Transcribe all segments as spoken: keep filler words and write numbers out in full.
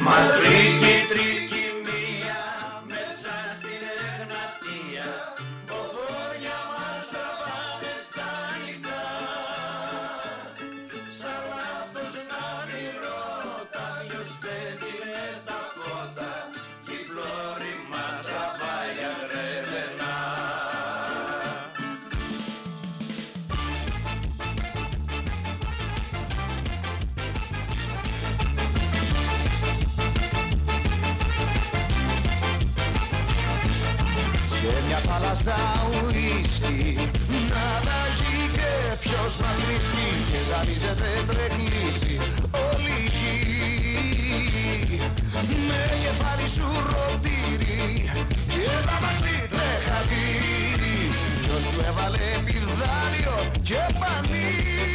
Μας βρήκε η τρικυμία μέσα στην Εγνατία, ποφόρια μας τραβάνε στα νυχτά. Σαν λάθος να όνειρώτα, ποιος παίζει με τα φώτα, κι η πλώρη μας τραβάει αγρεβενά. Σε μια θάλασσα ουίσκι να αλλαγεί και ποιος μας βρίσκει και ζαλίζεται τρεκλίσει όλη γη. Με κεφάλι σου ρωτήρι και τα μαζί τρεχατήρι, ποιος του έβαλε πηδάλιο και πανί.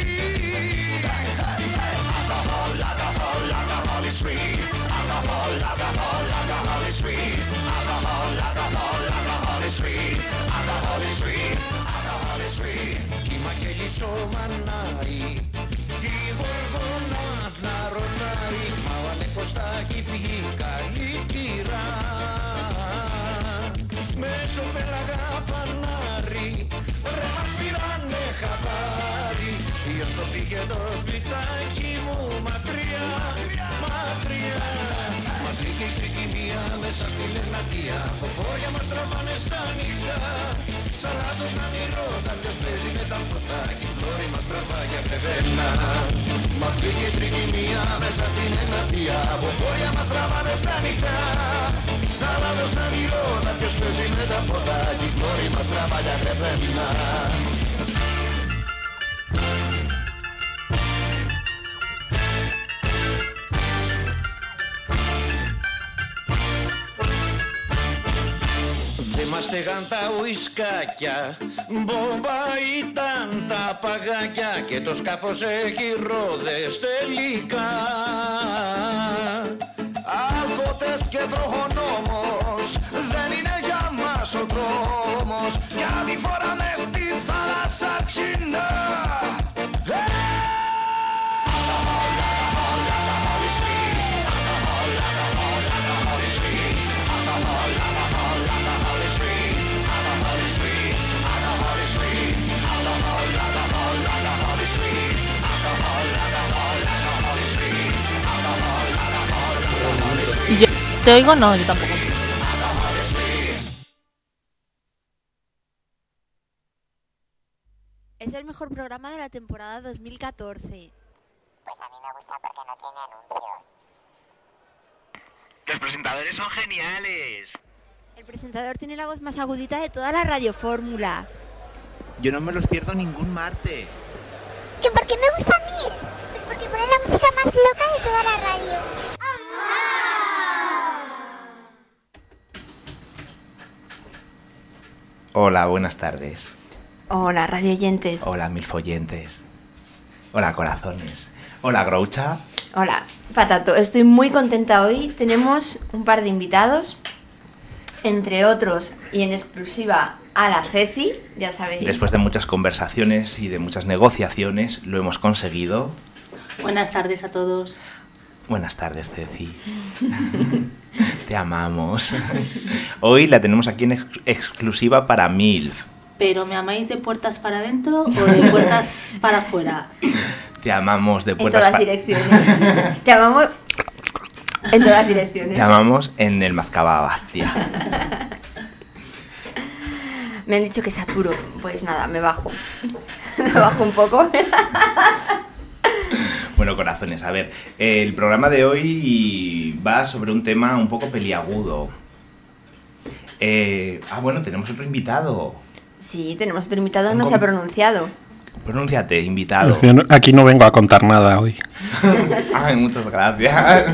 Alcohol, alcohol, alcohol is free. Alcohol, alcohol, alcohol is free. Alcohol, alcohol, alcohol is free. Alcohol is free. Alcohol is free. Κύμα και λύσο μανάρι, κι η γοργόνα να ρονάρει, μα ο Αλέκος θα έχει πει καλή κυρά. Μέσω πέλαγα φανάρι, ρε μας πήρανε χαμπάρι, ποιος το πήγε το σπιτάκι μου μακριά, μακριά. Μας βρήκε η τρικυμία μέσα στην Εγνατία, ποφόρια μας τραβάνε στα νυχτά. Σαν λάθος να μυρώτα, ποιος παίζει με τα φωτά, κι η πλώρη μας τραβάει αγρεβενά. Μας βρήκε η τρικυμία μέσα στην Εγνατία, ποφόρια μας τραβάνε στα νυχτά. Σαν λάθος να μυρώτα, ποιος παίζει με τα φωτά, κι η πλώρη μας τραβάει αγρεβενά. Δεν μας στεγαν τα ουισκάκια, μπόμπα ήταν τα παγάκια και το σκάφος έχει ρόδες τελικά. Αλκοτέστ και τροχονόμος, δεν είναι για μας ο δρόμος, γιατί φοράμε στη θάλασσα ψινά. Yo te oigo, no, yo tampoco. Es el mejor programa de la temporada dos mil catorce. Pues a mí me gusta porque no tiene anuncios. Los presentadores son geniales. El presentador tiene la voz más agudita de toda la radiofórmula. Yo no me los pierdo ningún martes. ¿Que por qué me gusta a mí? Pues porque pone la música más loca de toda la radio. Hola, buenas tardes. Hola, radioyentes. Hola, milfoyentes. Hola, corazones. Hola, Groucha. Hola, Patato. Estoy muy contenta hoy. Tenemos un par de invitados, entre otros y en exclusiva a la Ceci, ya sabéis. Después de muchas conversaciones y de muchas negociaciones, lo hemos conseguido. Buenas tardes a todos. Buenas tardes, Ceci. Te amamos. Hoy la tenemos aquí en ex- exclusiva para MILF. ¿Pero me amáis de puertas para adentro o de puertas para afuera? Te amamos de En puertas todas pa- direcciones. Te amamos en todas direcciones. Te amamos en el Mazcababastia. Me han dicho que saturo. Pues nada, me bajo. Me bajo un poco. Bueno, corazones, a ver, el programa de hoy va sobre un tema un poco peliagudo. Eh, ah, bueno, tenemos otro invitado. Sí, tenemos otro invitado, Un no com- se ha pronunciado. Pronúnciate, invitado. Yo no- aquí no vengo a contar nada hoy. Ay, muchas gracias.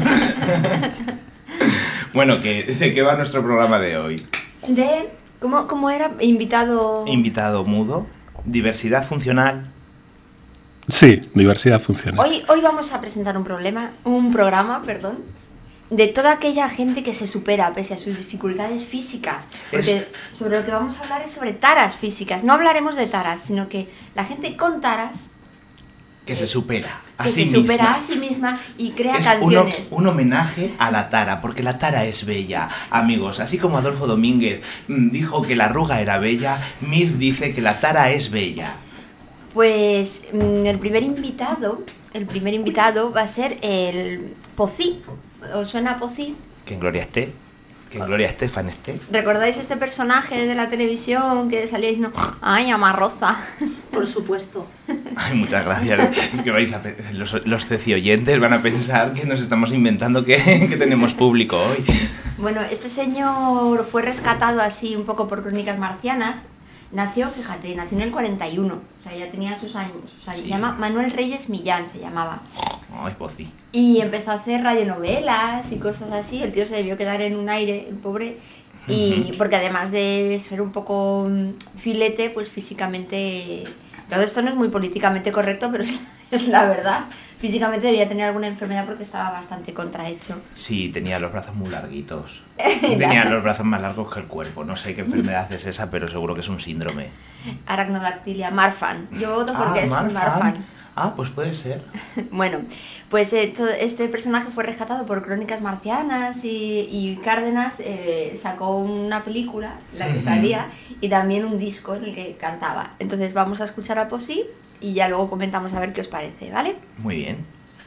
Bueno, ¿qué, ¿de qué va nuestro programa de hoy? De... ¿Cómo, cómo era? Invitado... Invitado mudo, diversidad funcional. Sí, diversidad funcional. Hoy, hoy vamos a presentar un problema, un programa, perdón, de toda aquella gente que se supera pese a sus dificultades físicas. Porque Es- sobre lo que vamos a hablar es sobre taras físicas. No hablaremos de taras, sino que la gente con taras que se supera a que sí se supera misma. a sí misma y crea Es canciones. Un, un homenaje a la tara, porque la tara es bella, amigos. Así como Adolfo Domínguez mm, dijo que la arruga era bella, Milf dice que la tara es bella. Pues mm, el primer invitado, el primer invitado va a ser el Pocí. ¿Os suena Pocí? Que en gloria esté, que en gloria Estefan esté. ¿Recordáis este personaje de la televisión que salía diciendo, ay, amarroza? Por supuesto. Ay, muchas gracias. Es que vais a pe- los, los cecioyentes van a pensar que nos estamos inventando que, que tenemos público hoy. Bueno, este señor fue rescatado así un poco por Crónicas Marcianas. Nació, fíjate, nació en el cuarenta y uno, o sea, ya tenía sus años. O sea, Sí. se llama Manuel Reyes Millán, se llamaba. Ay, Pocí. Y empezó a hacer radionovelas y cosas así. El tío se debió quedar en un aire, el pobre. Y Ujú. porque además de ser un poco mm, filete, pues físicamente... Todo esto no es muy políticamente correcto, pero es, es la verdad. Físicamente debía tener alguna enfermedad porque estaba bastante contrahecho. Sí, tenía los brazos muy larguitos. Tenía los brazos más largos que el cuerpo. No sé qué enfermedad es esa, pero seguro que es un síndrome. Aracnodactilia, Marfan. Yo voto porque Ah, es Marfan. Marfan. Ah, pues puede ser. Bueno, pues eh, todo este personaje fue rescatado por Crónicas Marcianas y, y Cárdenas eh, sacó una película, la que Ujú. salía, y también un disco en el que cantaba. Entonces vamos a escuchar a Pocí y ya luego comentamos a ver qué os parece, ¿vale? Muy bien.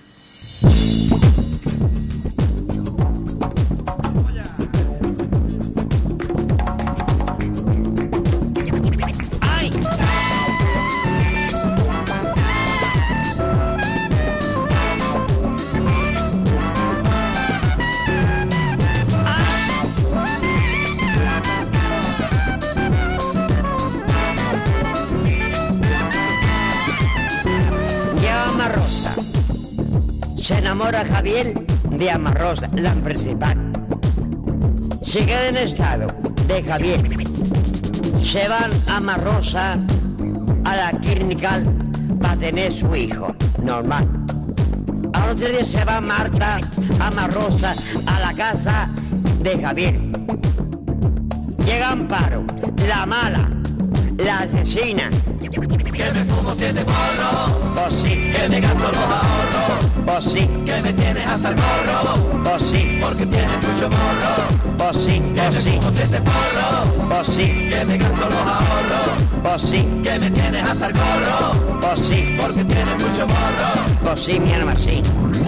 Llega Amarrosa. Se enamora Javier de Amarrosa, la principal. Se queda en estado de Javier. Se van a Amarrosa a la clínica para tener su hijo, normal. Al otro día se va Marta Amarrosa a la casa de Javier. Llega Amparo, la mala, la asesina. Que me fumo siete porros, pues sí, que me gasto los ahorros, pues sí, que me tienes hasta el gorro, pues sí, porque tienes mucho morro, pues sí, pues sí, que me fumo siete porros, pues sí, que me gasto los ahorros, pues sí, que me tienes hasta el gorro, pues sí, porque tienes mucho morro, pues sí, mi alma, sí.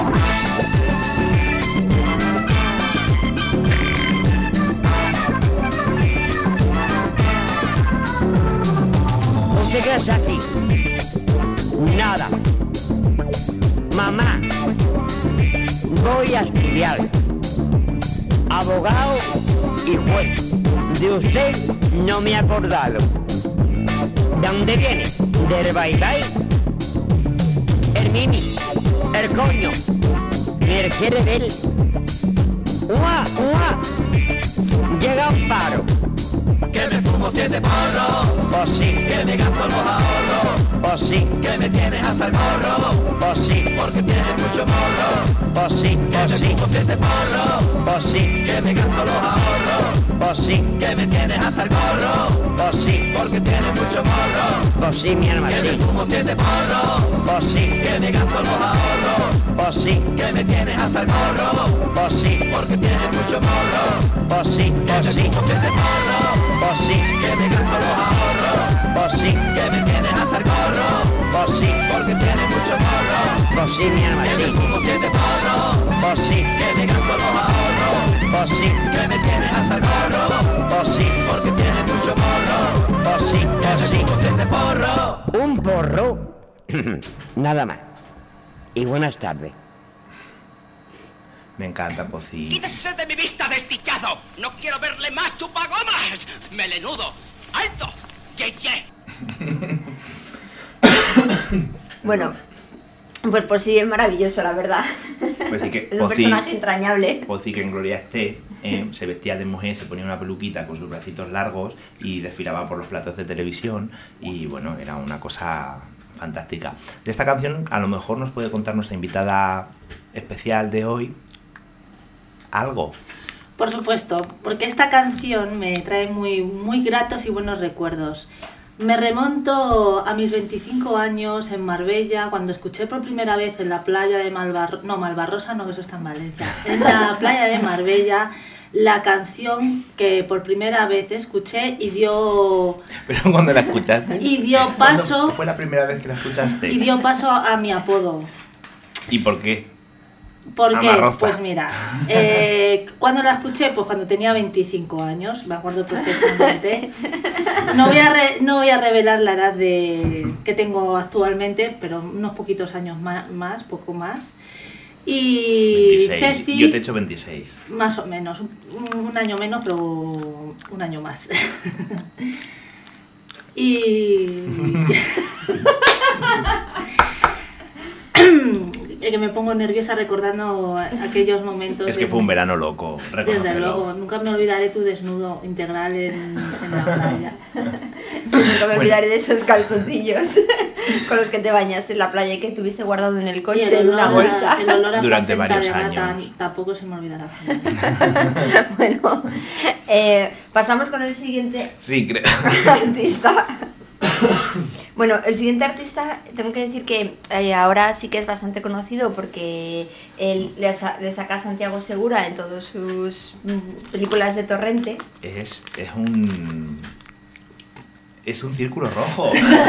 ¿Usted qué hace aquí? Nada. Mamá, voy a estudiar. Abogado y juez. De usted no me he acordado. ¿De dónde viene? ¿Del bailai? El mimi, el coño, me quiere ver. ¡Ua, ua! Llega Amparo. Que me fumo siete porros, pues sí, que me gasto los ahorros, pues sí, que me tienes hasta el gorro, pues sí, porque tienes mucho morro, pues sí, pues sí, que me fumo siete porros, pues sí, que me gasto los ahorros, pues sí, que me tienes hasta el gorro, pues sí, porque tienes mucho morro, pues sí, mi alma, sí. Que me fumo siete porros, pues sí, que me gasto los ahorros, pues sí, que me tienes hasta el gorro, pues sí, porque tienes mucho morro, pues sí, pues sí, que me fumo siete porros, pues sí, que me gasto los ahorros, pues sí, que me tienes hasta el gorro, pues sí, porque tienes mucho morro, pues sí, mi alma, sí. Que me fumo siete porros, pues sí, que me gasto los ahorros, pues sí, que me tienes hasta el gorro, pues sí, porque tienes mucho morro, pues sí, pues sí, que me fumo siete porros. Un porro, nada más. Y buenas tardes. Me encanta, Pocí. ¡Quítese de mi vista, desdichado! ¡No quiero verle más chupagomas! ¡Melenudo! ¡Alto! ¡Ye, ye! Bueno, pues por sí es maravilloso, la verdad. Pues sí que Es un Pocí, personaje entrañable. Pocí, que en gloria esté, eh, se vestía de mujer, se ponía una peluquita con sus bracitos largos y desfilaba por los platos de televisión y bueno, era una cosa fantástica. De esta canción a lo mejor nos puede contar nuestra invitada especial de hoy algo. Por supuesto, porque esta canción me trae muy, muy gratos y buenos recuerdos. Me remonto a mis veinticinco años en Marbella, cuando escuché por primera vez en la playa de Malvarrosa, no, Malvarrosa no, que eso está en Valencia, en la playa de Marbella, la canción que por primera vez escuché y dio... Pero cuando la escuchaste... Y dio paso... ¿Cuándo fue la primera vez que la escuchaste? Y dio paso a mi apodo. ¿Y por qué? ¿Por qué? Amarroza. Pues mira, eh, ¿cuándo la escuché? Pues cuando tenía veinticinco años, me acuerdo perfectamente. No voy a, re, no voy a revelar la edad de, que tengo actualmente, pero unos poquitos años más, más poco más. Y veintiséis. Ceci... Yo te he hecho veintiséis. Más o menos, un, un año menos, pero un año más. Y... que me pongo nerviosa recordando aquellos momentos. Es que de... fue un verano loco, reconócelo. Desde luego, nunca me olvidaré tu desnudo integral en, en la playa. Nunca me olvidaré de esos calzoncillos con los que te bañaste en la playa y que tuviste guardado en el coche en una bolsa. El olor a durante placenta varios de gata años. tampoco se me olvidará. Bueno, eh, pasamos con el siguiente Sí, creo. artista. Bueno, el siguiente artista, tengo que decir que eh, ahora sí que es bastante conocido porque él le, sa le saca a Santiago Segura en todas sus mm, películas de Torrente. Es, es un... Es un círculo rojo.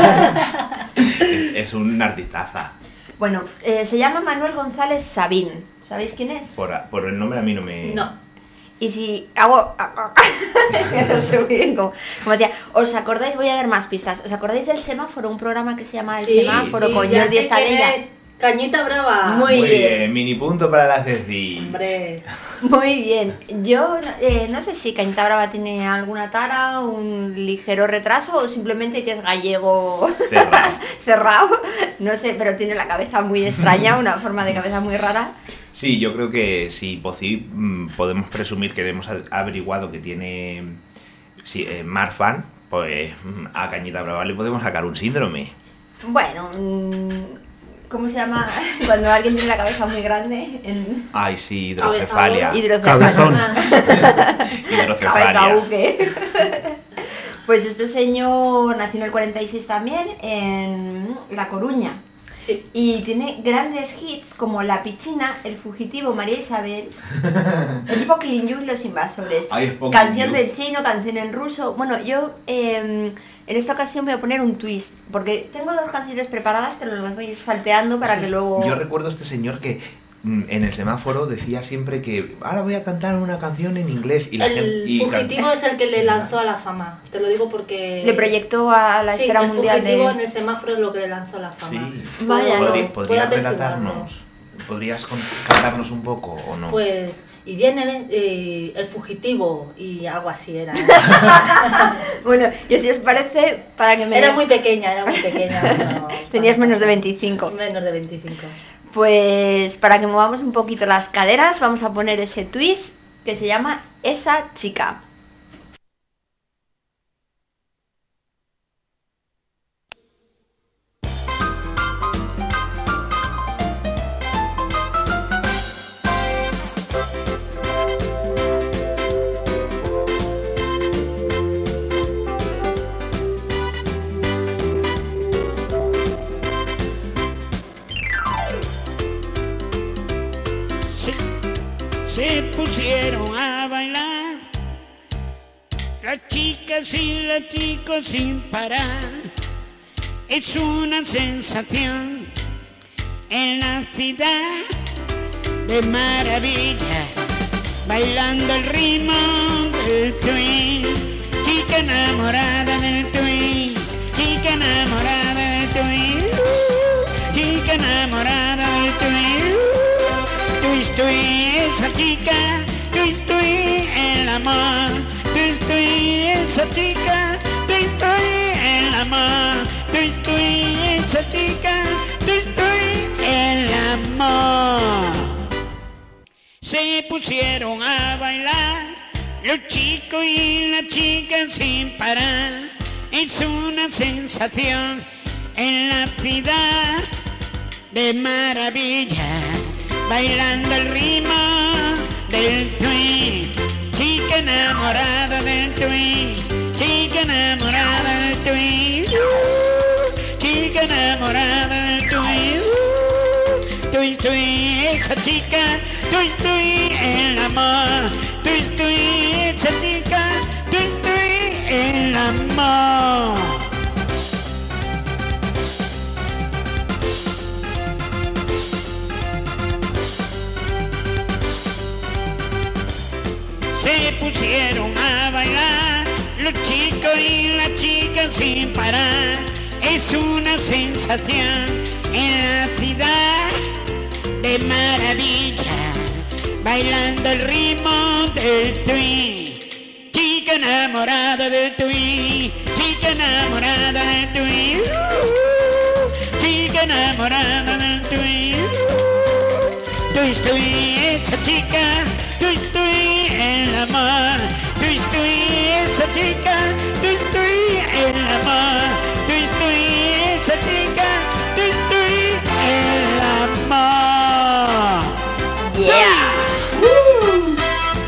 es, es un artistaza. Bueno, eh, se llama Manuel González Sabín. ¿Sabéis quién es? Por, por el nombre a mí no me... No. Y si hago... no sé muy bien cómo, cómo decía. ¿Os acordáis? Voy a dar más pistas. ¿Os acordáis del Semáforo? Un programa que se llama El Sí, Semáforo sí, con ya Jordi sé quién Estadella. es. Cañita Brava. Muy Muy bien. bien, mini punto para la Ceci. Hombre. Muy bien. Yo eh, no sé si Cañita Brava tiene alguna tara, un ligero retraso o simplemente que es gallego Cerrado. cerrado. No sé, pero tiene la cabeza muy extraña, una forma de cabeza muy rara. Sí, yo creo que si Pocí mm, podemos presumir que hemos averiguado que tiene sí, eh, Marfan, pues mm, a Cañita Brava le podemos sacar un síndrome. Bueno, ¿cómo se llama cuando alguien tiene la cabeza muy grande? En... Ay, sí, hidrocefalia. Hidrocefalia. Hidrocefalia. Cabeza buque. Pues este señor nació en el cuarenta y seis también en La Coruña. Sí. Y tiene grandes hits como La Pichina, El Fugitivo, María Isabel, Spokin' You y Los Invasores. Ay, Spokin' Canción You. del chino, canción en ruso. Bueno, yo eh, en esta ocasión voy a poner un twist, porque tengo dos canciones preparadas, pero las voy a ir salteando para que luego... Yo recuerdo a este señor que mm, en el semáforo decía siempre que ahora voy a cantar una canción en inglés y la El gente... y fugitivo can- es el que le lanzó a la fama. Te lo digo porque... Le proyectó a la sí, esfera el mundial fugitivo de... en el semáforo es lo que le lanzó a la fama. Sí. Vaya, ¿Podrí- no. ¿Podrías Puedo relatarnos? ¿Podrías con- cantarnos un poco o no? Pues, y viene eh, el fugitivo y algo así era. Bueno, y si os parece, para que me... Era muy pequeña, era muy pequeña. pero- Tenías menos de veinticinco. Menos de veinticinco. Pues para que movamos un poquito las caderas, vamos a poner ese twist que se llama Esa Chica. Se, se pusieron a bailar las chicas y los chicos sin parar. Es una sensación en la ciudad de maravilla, bailando el ritmo del twist. Chica enamorada del twist, chica enamorada del twist, chica enamorada del twist. Twist, twist, esa chica, twist, twist, el amor. Twist, twist, esa chica, twist, twist, el amor. Twist, twist, esa chica, twist, twist, el amor. Se pusieron a bailar los chicos y las chicas sin parar. Es una sensación en la ciudad de maravilla, bailando el ritmo del twist. Chica enamorada del twist, chica enamorada del twist, enamorada de Tui. Uh, Tui, Tui, esa chica. Tui, Tui, el amor. Tui, Tui, esa chica. Tui, Tui, el amor. Se pusieron a bailar los chicos y las chicas sin parar. Es una sensación en la ciudad de maravilla, bailando el ritmo del Tui. Chica enamorada del Tui, chica enamorada del Tui, uh, chica enamorada del Tui. Uh, Tui, Tui, esa chica. Tui, Tui, el amor. Tui, Tui, esa chica. Tui, Tui, el amor. Tui, Tui, esa chica. Tui, Tui, el amor. Yes. Uh.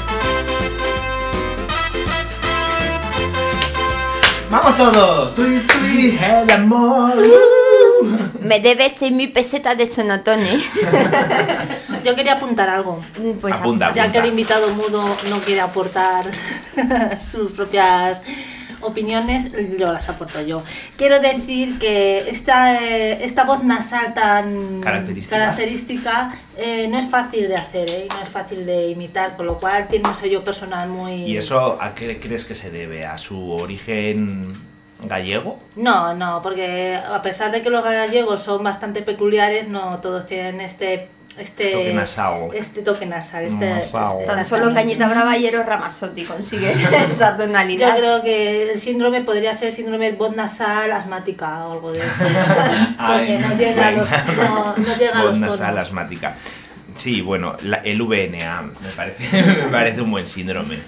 ¡Vamos todos! ¡Tui, tui, el amor! Me debes seis mil pesetas de sonotone. Yo quería apuntar algo. Pues Apunta, ya apunta. que el invitado mudo no quiere aportar sus propias opiniones, yo las aporto yo. Quiero decir que esta, eh, esta voz nasal tan Característica. característica eh, no es fácil de hacer, ¿eh? No es fácil de imitar, con lo cual tiene un sello personal muy... ¿Y eso a qué crees que se debe? ¿A su origen gallego? No, no, porque a pesar de que los gallegos son bastante peculiares, no todos tienen este... Este toque nasal. Este toque nasal. Este, Nasal. este- Tan solo Cañita Brava y Eros Ramazzotti consigue esa tonalidad. Yo creo que el síndrome podría ser síndrome de voz nasal asmática o algo de eso. Porque Ay, no llega a los, venga. no, no llega a los Voz tonos. nasal asmática. Sí, bueno, la- el V N A me parece, me parece un buen síndrome.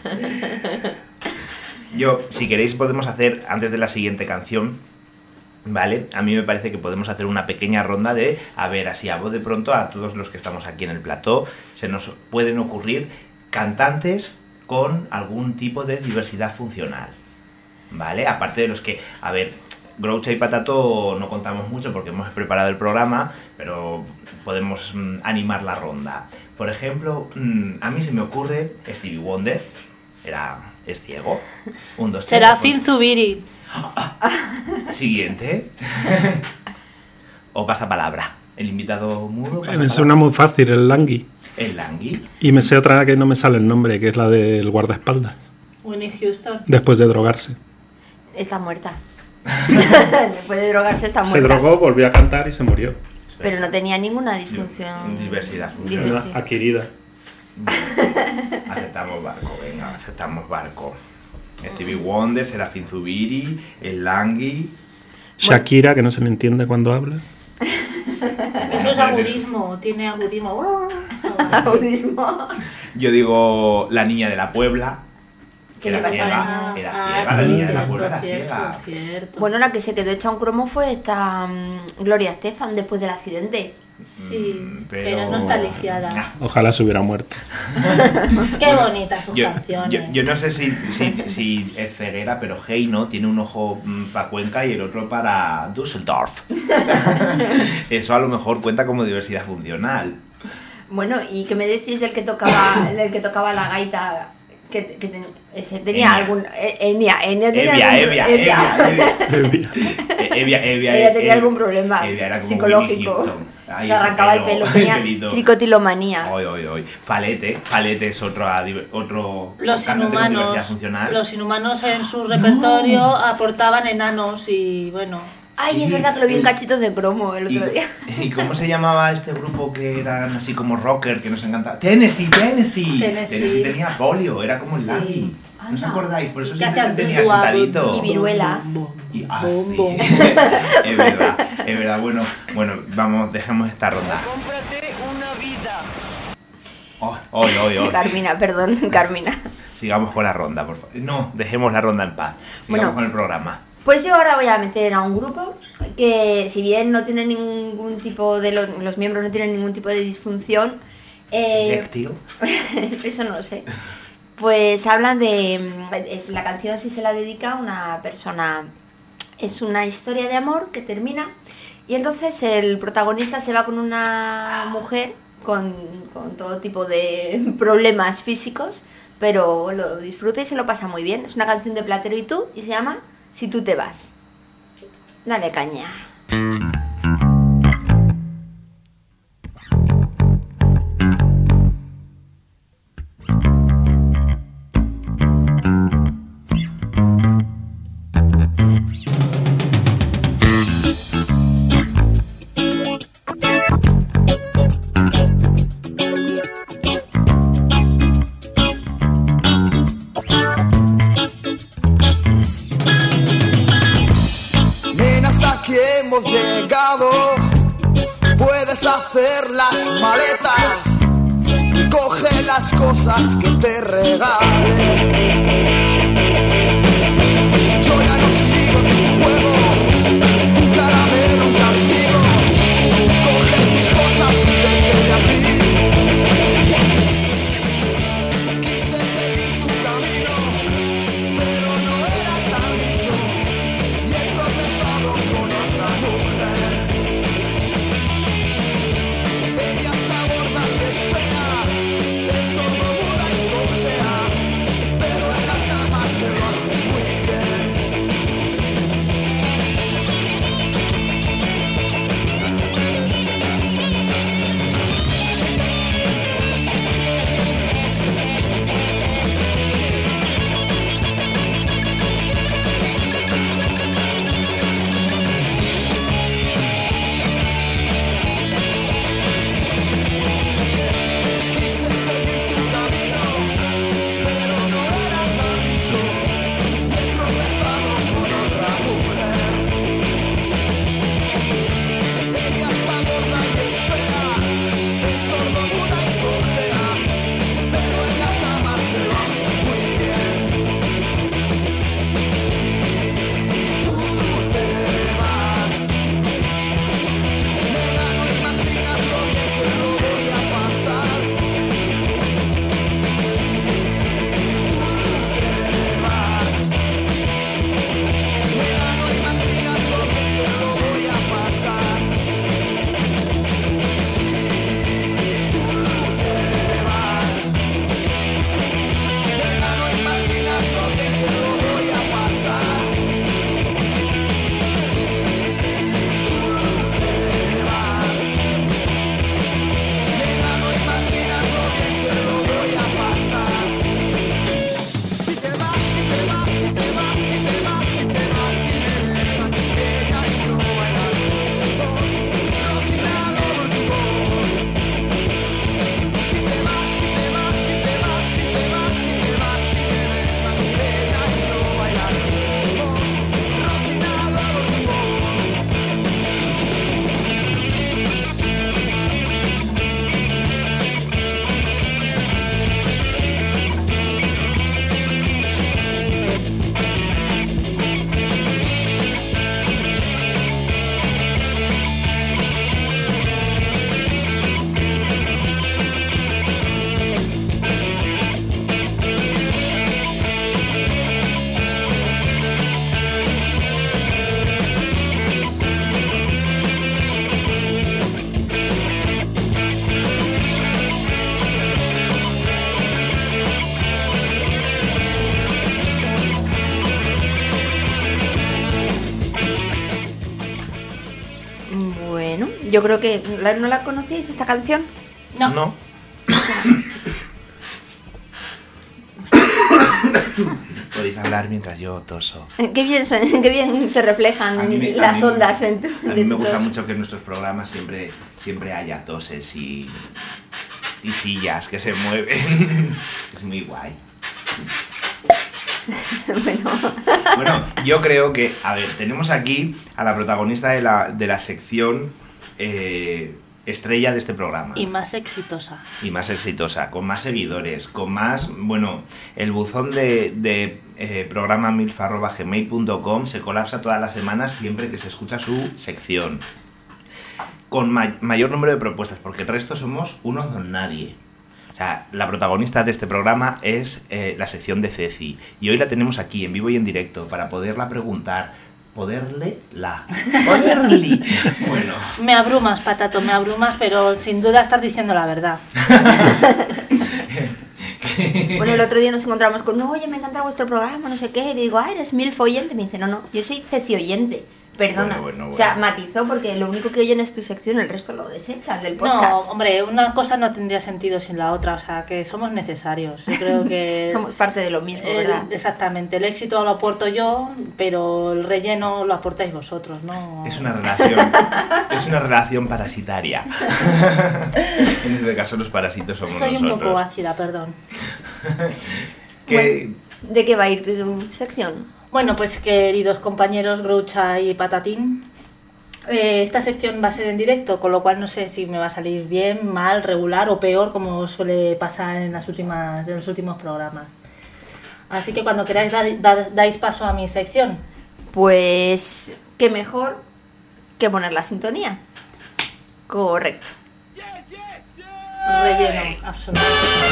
Yo, si queréis, podemos hacer, antes de la siguiente canción, ¿vale? A mí me parece que podemos hacer una pequeña ronda de, a ver, así a voz de pronto, a todos los que estamos aquí en el plató, se nos pueden ocurrir cantantes con algún tipo de diversidad funcional, ¿vale? Aparte de los que, a ver, Groucho y Patato no contamos mucho porque hemos preparado el programa, pero podemos mm, animar la ronda. Por ejemplo, mm, a mí se me ocurre Stevie Wonder, era, es ciego. Un, dos, tres, Serafín Zubiri. Siguiente. O pasa palabra. El invitado mudo. pasa Me palabra. suena muy fácil el Langui. El Langui. Y me sé otra que no me sale el nombre, que es la del guardaespaldas, Winnie Houston. después de drogarse. Está muerta. Después de drogarse está muerta. Se drogó, volvió a cantar y se murió. Pero no tenía ninguna disfunción. Diversidad funcional. Diversidad. Adquirida. Aceptamos barco, venga, aceptamos barco. Stevie Wonder, Serafín Zubiri, el Langui. Shakira, que no se le entiende cuando habla. Eso es agudismo, tiene agudismo. Agudismo. Yo digo la niña de la Puebla. ¿Qué Era le pasa a la ciega, niña? era Ah, ciega, sí, la niña de la cierto, Puebla era cierto, ciega. cierto. Bueno, la que se quedó hecha un cromo fue esta mm, Gloria Estefan después del accidente. Sí, Mm, pero... pero- no está lisiada. Ah. Ojalá se hubiera muerto. Qué bonitas sus Yo, canciones. yo, yo no sé si, si, si es ceguera, pero Heino tiene un ojo para Cuenca y el otro para Düsseldorf. Eso a lo mejor cuenta como diversidad funcional. Bueno, ¿y qué me decís del que tocaba, del que tocaba la gaita? Que, que ten- ese tenía Enya. algún... eh, Enya, Enya tenía Evia, algún... Evia, Evia. Evia, Evia, Evia, Ella tenía Evia, algún problema Evia era como Whitney psicológico. Houston. Ay, Se ese arrancaba el pelo, tenía pelito. tricotilomanía. Hoy, hoy, hoy. Falete, Falete es otro, otro Los cantante con diversidad inhumanos, funcional. los inhumanos en su repertorio aportaban enanos y bueno. Ay, Sí, es verdad que lo vi en el- cachitos de promo el ¿Y, otro día. ¿Y cómo se llamaba este grupo que eran así como rocker, que nos encantaba? Tennessee, Tennessee. Tennessee. tenía polio, era como el Sí. Langui. ¿No os Anda. acordáis? Por eso Que siempre hacían te tenía dua, sentadito. Y viruela. Y, ah, Bom, sí. bom. Es verdad, es verdad. Bueno, bueno, vamos, dejemos esta ronda. Cómprate una vida. Oh, hoy, hoy, hoy. Carmina, perdón, Carmina. Sigamos con la ronda, por favor. No, dejemos la ronda en paz. Sigamos Bueno. con el programa. Pues yo ahora voy a meter a un grupo que, si bien no tiene ningún tipo de... Los, los miembros no tienen ningún tipo de disfunción, eh, Eréctil. eso no lo sé. Pues hablan de... es- La canción sí se la dedica a una persona... Es una historia de amor que termina Y entonces el protagonista se va con una mujer con, con todo tipo de problemas físicos, pero lo disfruta y se lo pasa muy bien. Es una canción de Platero y tú y se llama Si tú te vas. Dale caña. Llegado, puedes hacer las maletas y coge las cosas que te regale. Yo ya no sigo tu juego, un caramelo, un castigo. Coge tus cosas y vete de aquí. Quise seguir tu camino, pero no era tan liso y he tropezado con otra mujer. Ella está gorda y es fea, es sordomuda y cojea, pero en la cama se lo hace muy bien. Quise seguir tu camino, pero no era tan liso y he tropezado con otra mujer. Ella está gorda y es fea, es sordomuda y cojea, pero en la cama se lo hace muy bien. Si tú te vas, nena, no imaginas lo bien que lo voy a pasar. Si tú te vas, nena, no imaginas lo bien que lo voy a pasar. Si tú te vas, nena, no imaginas lo bien que lo voy a pasar. Si tú te vas, nena, no imaginas lo bien que lo voy a pasar. Si te vas, si te vas, si te vas, si te vas, si te vas, si me dejas, ella y yo bailaremos rocking over the world. Si te vas, si te vas, si te vas, si te vas, si te vas, si me dejas, ella y yo bailaremos rocking over the world. Bueno, yo creo que... ¿la- ¿No la conocíais esta canción? No. No. Podéis hablar mientras yo toso. Qué bien, son- qué bien se reflejan A mí me- a las mí- ondas en tu... A de mí me tu gusta tos. mucho que en nuestros programas siempre, siempre haya toses y, y sillas que se mueven. Es muy guay. Bueno. Bueno, yo creo que, a ver, tenemos aquí a la protagonista de la, de la sección eh, estrella de este programa. Y más exitosa. Y más exitosa, con más seguidores, con más... Bueno, el buzón de, de eh, programa milf arroba gmail punto com se colapsa todas las semanas siempre que se escucha su sección. Con ma- mayor número de propuestas, porque el resto somos unos don nadie. O sea, la protagonista de este programa es eh, la sección de Ceci. Y hoy la tenemos aquí, en vivo y en directo, para poderla preguntar poderle la. Poderli. Bueno. Me abrumas, Patato, me abrumas, pero sin duda estás diciendo la verdad. Bueno, el otro día nos encontramos con, no, oye, me encanta vuestro programa, no sé qué, y le digo, ah, eres milf oyente. Me dice, no, no, yo soy ceci oyente. Perdona, Bueno, bueno, bueno. o sea, matizó porque lo único que oyen es tu sección, el resto lo desechan del podcast. No, hombre, una cosa no tendría sentido sin la otra, o sea, que somos necesarios. Yo creo que... Somos parte de lo mismo, el- ¿verdad? exactamente, el éxito lo aporto yo, pero el relleno lo aportáis vosotros, ¿no? Es una relación. Es una relación parasitaria. En este caso, los parásitos somos Soy nosotros. un poco ácida, perdón. Que- ¿De qué va a ir tu sección? Bueno, pues queridos compañeros Groucha y Patatín, eh, esta sección va a ser en directo, con lo cual no sé si me va a salir bien, mal, regular o peor, como suele pasar en, las últimas, en los últimos programas. Así que cuando queráis dar, dar- dais paso a mi sección. Pues, qué mejor que poner la sintonía. Correcto. Relleno absoluto.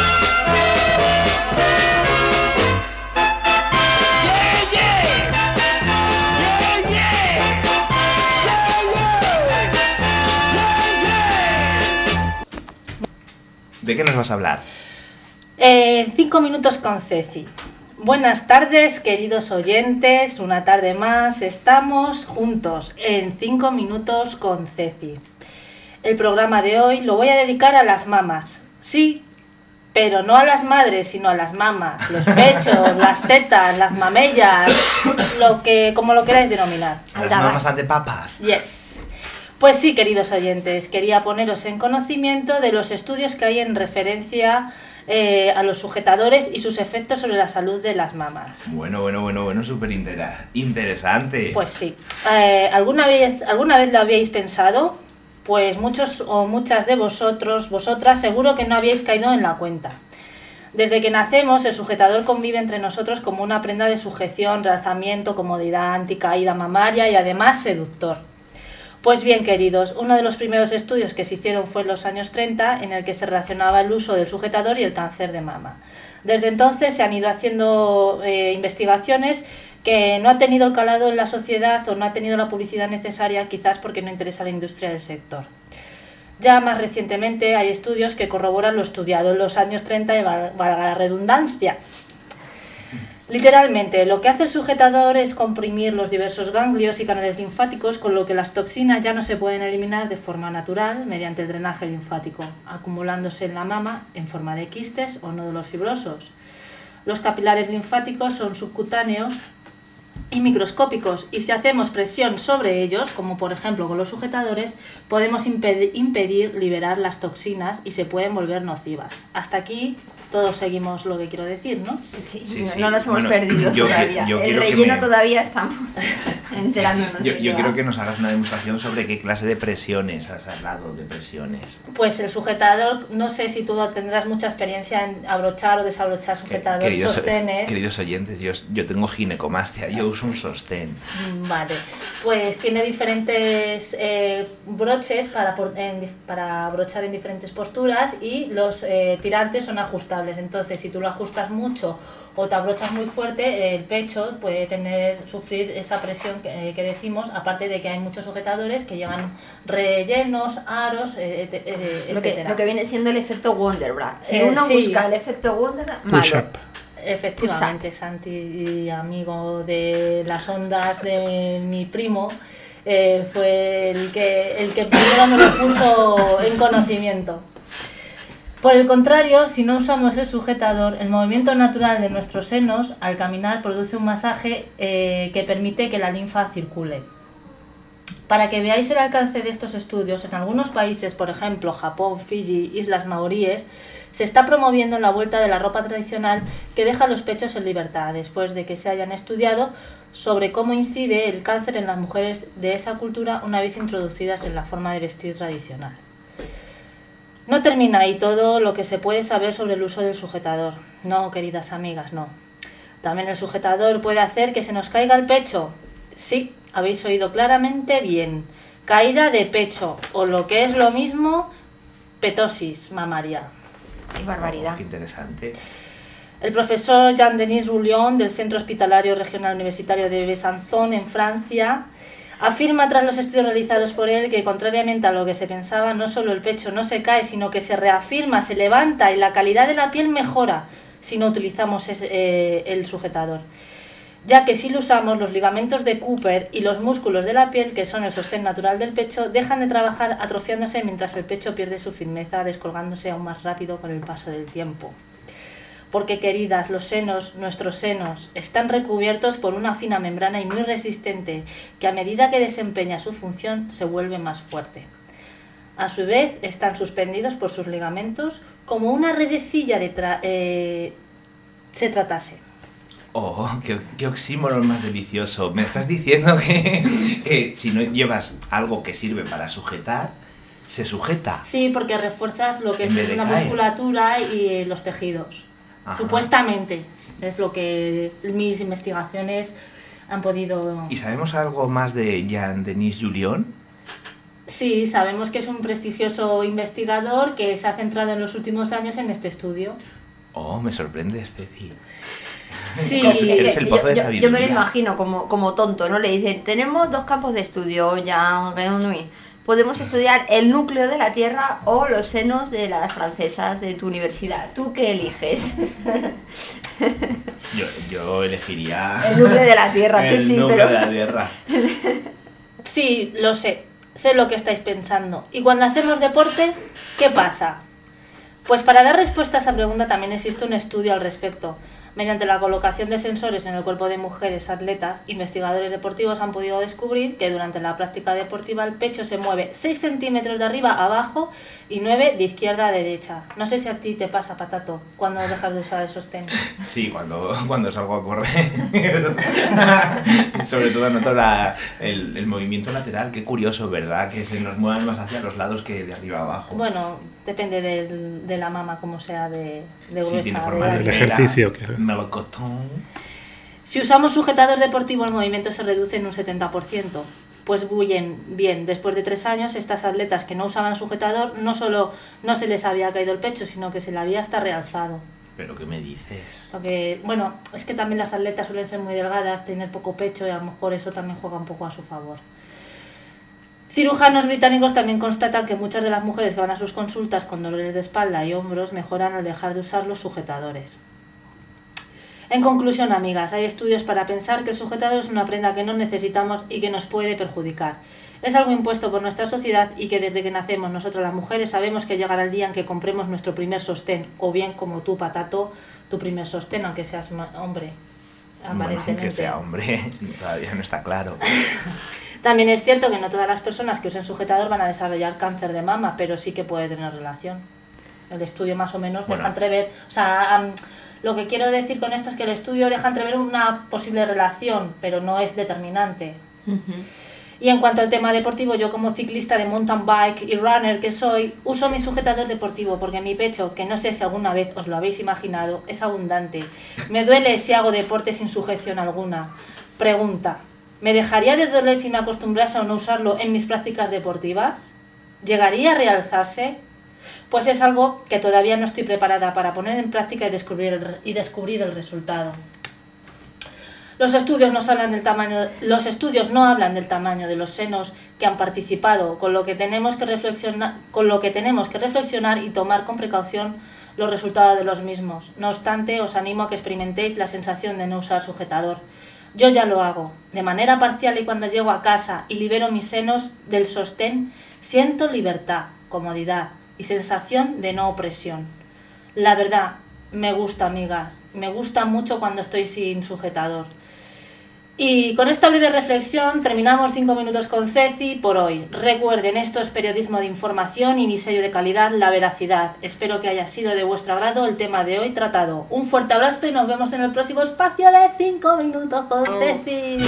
¿De qué nos vas a hablar? Eh, cinco minutos con Ceci. Buenas tardes, queridos oyentes. Una tarde más estamos juntos en cinco minutos con Ceci. El programa de hoy lo voy a dedicar a las mamas. Sí, pero no a las madres, sino a las mamas, los pechos, las tetas, las mamellas, lo que, como lo queráis denominar. Las mamas antepapas. Yes. Pues sí, queridos oyentes, quería poneros en conocimiento de los estudios que hay en referencia eh, a los sujetadores y sus efectos sobre la salud de las mamas. Bueno, bueno, bueno, bueno, súper interesante. Pues sí. Eh, ¿alguna vez, ¿Alguna vez lo habíais pensado? Pues muchos o muchas de vosotros, vosotras, seguro que no habíais caído en la cuenta. Desde que nacemos, el sujetador convive entre nosotros como una prenda de sujeción, realzamiento, comodidad, anticaída mamaria y además seductor. Pues bien, queridos, uno de los primeros estudios que se hicieron fue en los años treinta, en el que se relacionaba el uso del sujetador y el cáncer de mama. Desde entonces se han ido haciendo eh, investigaciones que no han tenido el calado en la sociedad o no ha tenido la publicidad necesaria, quizás porque no interesa a la industria del sector. Ya más recientemente hay estudios que corroboran lo estudiado en los años treinta, y val- valga la redundancia. Literalmente, lo que hace el sujetador es comprimir los diversos ganglios y canales linfáticos, con lo que las toxinas ya no se pueden eliminar de forma natural mediante el drenaje linfático, acumulándose en la mama en forma de quistes o nódulos fibrosos. Los capilares linfáticos son subcutáneos y microscópicos, y si hacemos presión sobre ellos, como por ejemplo con los sujetadores, podemos imped- impedir liberar las toxinas y se pueden volver nocivas. Hasta aquí todos seguimos lo que quiero decir, ¿no? Sí, Sí, no, sí. no nos hemos Bueno, perdido yo todavía. qui- yo El quiero que relleno me- todavía estamos enterándonos. Yo, de yo qué quiero va. que nos hagas una demostración sobre qué clase de presiones has hablado, de presiones. Pues el sujetador, no sé si tú tendrás mucha experiencia en abrochar o desabrochar sujetador, Queridos, sostenes. queridos oyentes, yo, yo tengo ginecomastia, yo uso un sostén. Mm, Vale, pues tiene diferentes eh, broches para, por- en dif- para abrochar en diferentes posturas, y los eh, tirantes son ajustables. Entonces, si tú lo ajustas mucho o te abrochas muy fuerte, el pecho puede tener sufrir esa presión que, eh, que decimos, aparte de que hay muchos sujetadores que llevan rellenos, aros, eh, et- eh, Lo que, etcétera. lo que viene siendo el efecto Wonderbra. Si Eh, uno sí. busca el efecto Wonderbra, Push malo. up. Efectivamente, Santi, amigo de las ondas de mi primo, eh, fue el que, el que primero me lo puso en conocimiento. Por el contrario, si no usamos el sujetador, el movimiento natural de nuestros senos al caminar produce un masaje eh, que permite que la linfa circule. Para que veáis el alcance de estos estudios, en algunos países, por ejemplo Japón, Fiji, Islas Maoríes, se está promoviendo la vuelta de la ropa tradicional que deja los pechos en libertad, después de que se hayan estudiado sobre cómo incide el cáncer en las mujeres de esa cultura una vez introducidas en la forma de vestir tradicional. No termina ahí todo lo que se puede saber sobre el uso del sujetador. No, queridas amigas, no. También el sujetador puede hacer que se nos caiga el pecho. Sí, habéis oído claramente bien. Caída de pecho, o lo que es lo mismo, petosis mamaria. Qué barbaridad. Qué interesante. El profesor Jean-Denis Roulion, del Centro Hospitalario Regional Universitario de Besançon, en Francia, afirma tras los estudios realizados por él que, contrariamente a lo que se pensaba, no solo el pecho no se cae, sino que se reafirma, se levanta y la calidad de la piel mejora si no utilizamos ese, eh, el sujetador. Ya que si lo usamos, los ligamentos de Cooper y los músculos de la piel, que son el sostén natural del pecho, dejan de trabajar atrofiándose mientras el pecho pierde su firmeza, descolgándose aún más rápido con el paso del tiempo. Porque, queridas, los senos, nuestros senos, están recubiertos por una fina membrana y muy resistente, que a medida que desempeña su función se vuelve más fuerte. A su vez, están suspendidos por sus ligamentos como una redecilla de tra- eh, se tratase. Oh, qué, qué oxímoron más delicioso. Me estás diciendo que, que si no llevas algo que sirve para sujetar, se sujeta. Sí, porque refuerzas lo que En vez es de la caer. musculatura y eh, los tejidos. Ajá. Supuestamente, es lo que mis investigaciones han podido... ¿Y sabemos algo más de Jean-Denis Roulion? Sí, sabemos que es un prestigioso investigador que se ha centrado en los últimos años en este estudio. Oh, me sorprende este tío. Sí, Eres el yo, pozo de yo- sabiduría. yo me lo imagino como, como tonto, ¿no? Le dicen, tenemos dos campos de estudio, Jean Renouy. Podemos estudiar el núcleo de la Tierra o los senos de las francesas de tu universidad. ¿Tú qué eliges? Yo, yo elegiría... El núcleo de la Tierra, tú el sí, núcleo pero- de la Tierra. Sí, lo sé. Sé lo que estáis pensando. Y cuando hacemos deporte, ¿qué pasa? Pues para dar respuesta a esa pregunta también existe un estudio al respecto. Mediante la colocación de sensores en el cuerpo de mujeres atletas, investigadores deportivos han podido descubrir que durante la práctica deportiva el pecho se mueve seis centímetros de arriba a abajo y nueve de izquierda a derecha. No sé si a ti te pasa, Patato, cuando dejas de usar el sostén. Sí, cuando, cuando salgo a correr. Sobre todo noto la, el, el movimiento lateral. Qué curioso, ¿verdad? Que se nos muevan más hacia los lados que de arriba a abajo. Bueno, depende del, de la mama, como sea de, de Sí, gruesa. tiene de forma de grande. El ejercicio que- melocotón. Si usamos sujetador deportivo, el movimiento se reduce en un setenta por ciento. Pues bien, bien, después de tres años, estas atletas que no usaban sujetador, no solo no se les había caído el pecho, sino que se le había hasta realzado. ¿Pero qué me dices? Lo que, bueno, es que también las atletas suelen ser muy delgadas, tener poco pecho y a lo mejor eso también juega un poco a su favor. Cirujanos británicos también constatan que muchas de las mujeres que van a sus consultas con dolores de espalda y hombros mejoran al dejar de usar los sujetadores. En conclusión, amigas, hay estudios para pensar que el sujetador es una prenda que no necesitamos y que nos puede perjudicar. Es algo impuesto por nuestra sociedad y que desde que nacemos nosotros las mujeres sabemos que llegará el día en que compremos nuestro primer sostén, o bien como tú, Patato, tu primer sostén, aunque seas ma- hombre, Bueno, aparentemente. que sea hombre, todavía no está claro. También es cierto que no todas las personas que usen sujetador van a desarrollar cáncer de mama, pero sí que puede tener relación. El estudio más o menos Bueno. deja entrever, o sea, am, lo que quiero decir con esto es que el estudio deja entrever una posible relación, pero no es determinante. Y en cuanto al tema deportivo, yo como ciclista de mountain bike y runner que soy, uso mi sujetador deportivo porque mi pecho, que no sé si alguna vez os lo habéis imaginado, es abundante. Me duele si hago deporte sin sujeción alguna. Pregunta, ¿me dejaría de doler si me acostumbrase a no usarlo en mis prácticas deportivas? ¿Llegaría a realzarse? Pues es algo que todavía no estoy preparada para poner en práctica y descubrir el, re- y descubrir el resultado. Los estudios, no hablan del tamaño, los estudios no hablan del tamaño de los senos que han participado, con lo que tenemos que reflexionar, con lo que tenemos que reflexionar y tomar con precaución los resultados de los mismos. No obstante, os animo a que experimentéis la sensación de no usar sujetador. Yo ya lo hago, de manera parcial, y cuando llego a casa y libero mis senos del sostén, siento libertad, comodidad y sensación de no opresión. La verdad, me gusta, amigas, me gusta mucho cuando estoy sin sujetador. Y con esta breve reflexión terminamos cinco minutos con Ceci por hoy. Recuerden, esto es periodismo de información y mi sello de calidad, la veracidad. Espero que haya sido de vuestro agrado el tema de hoy tratado. Un fuerte abrazo y nos vemos en el próximo espacio de cinco minutos con Ceci.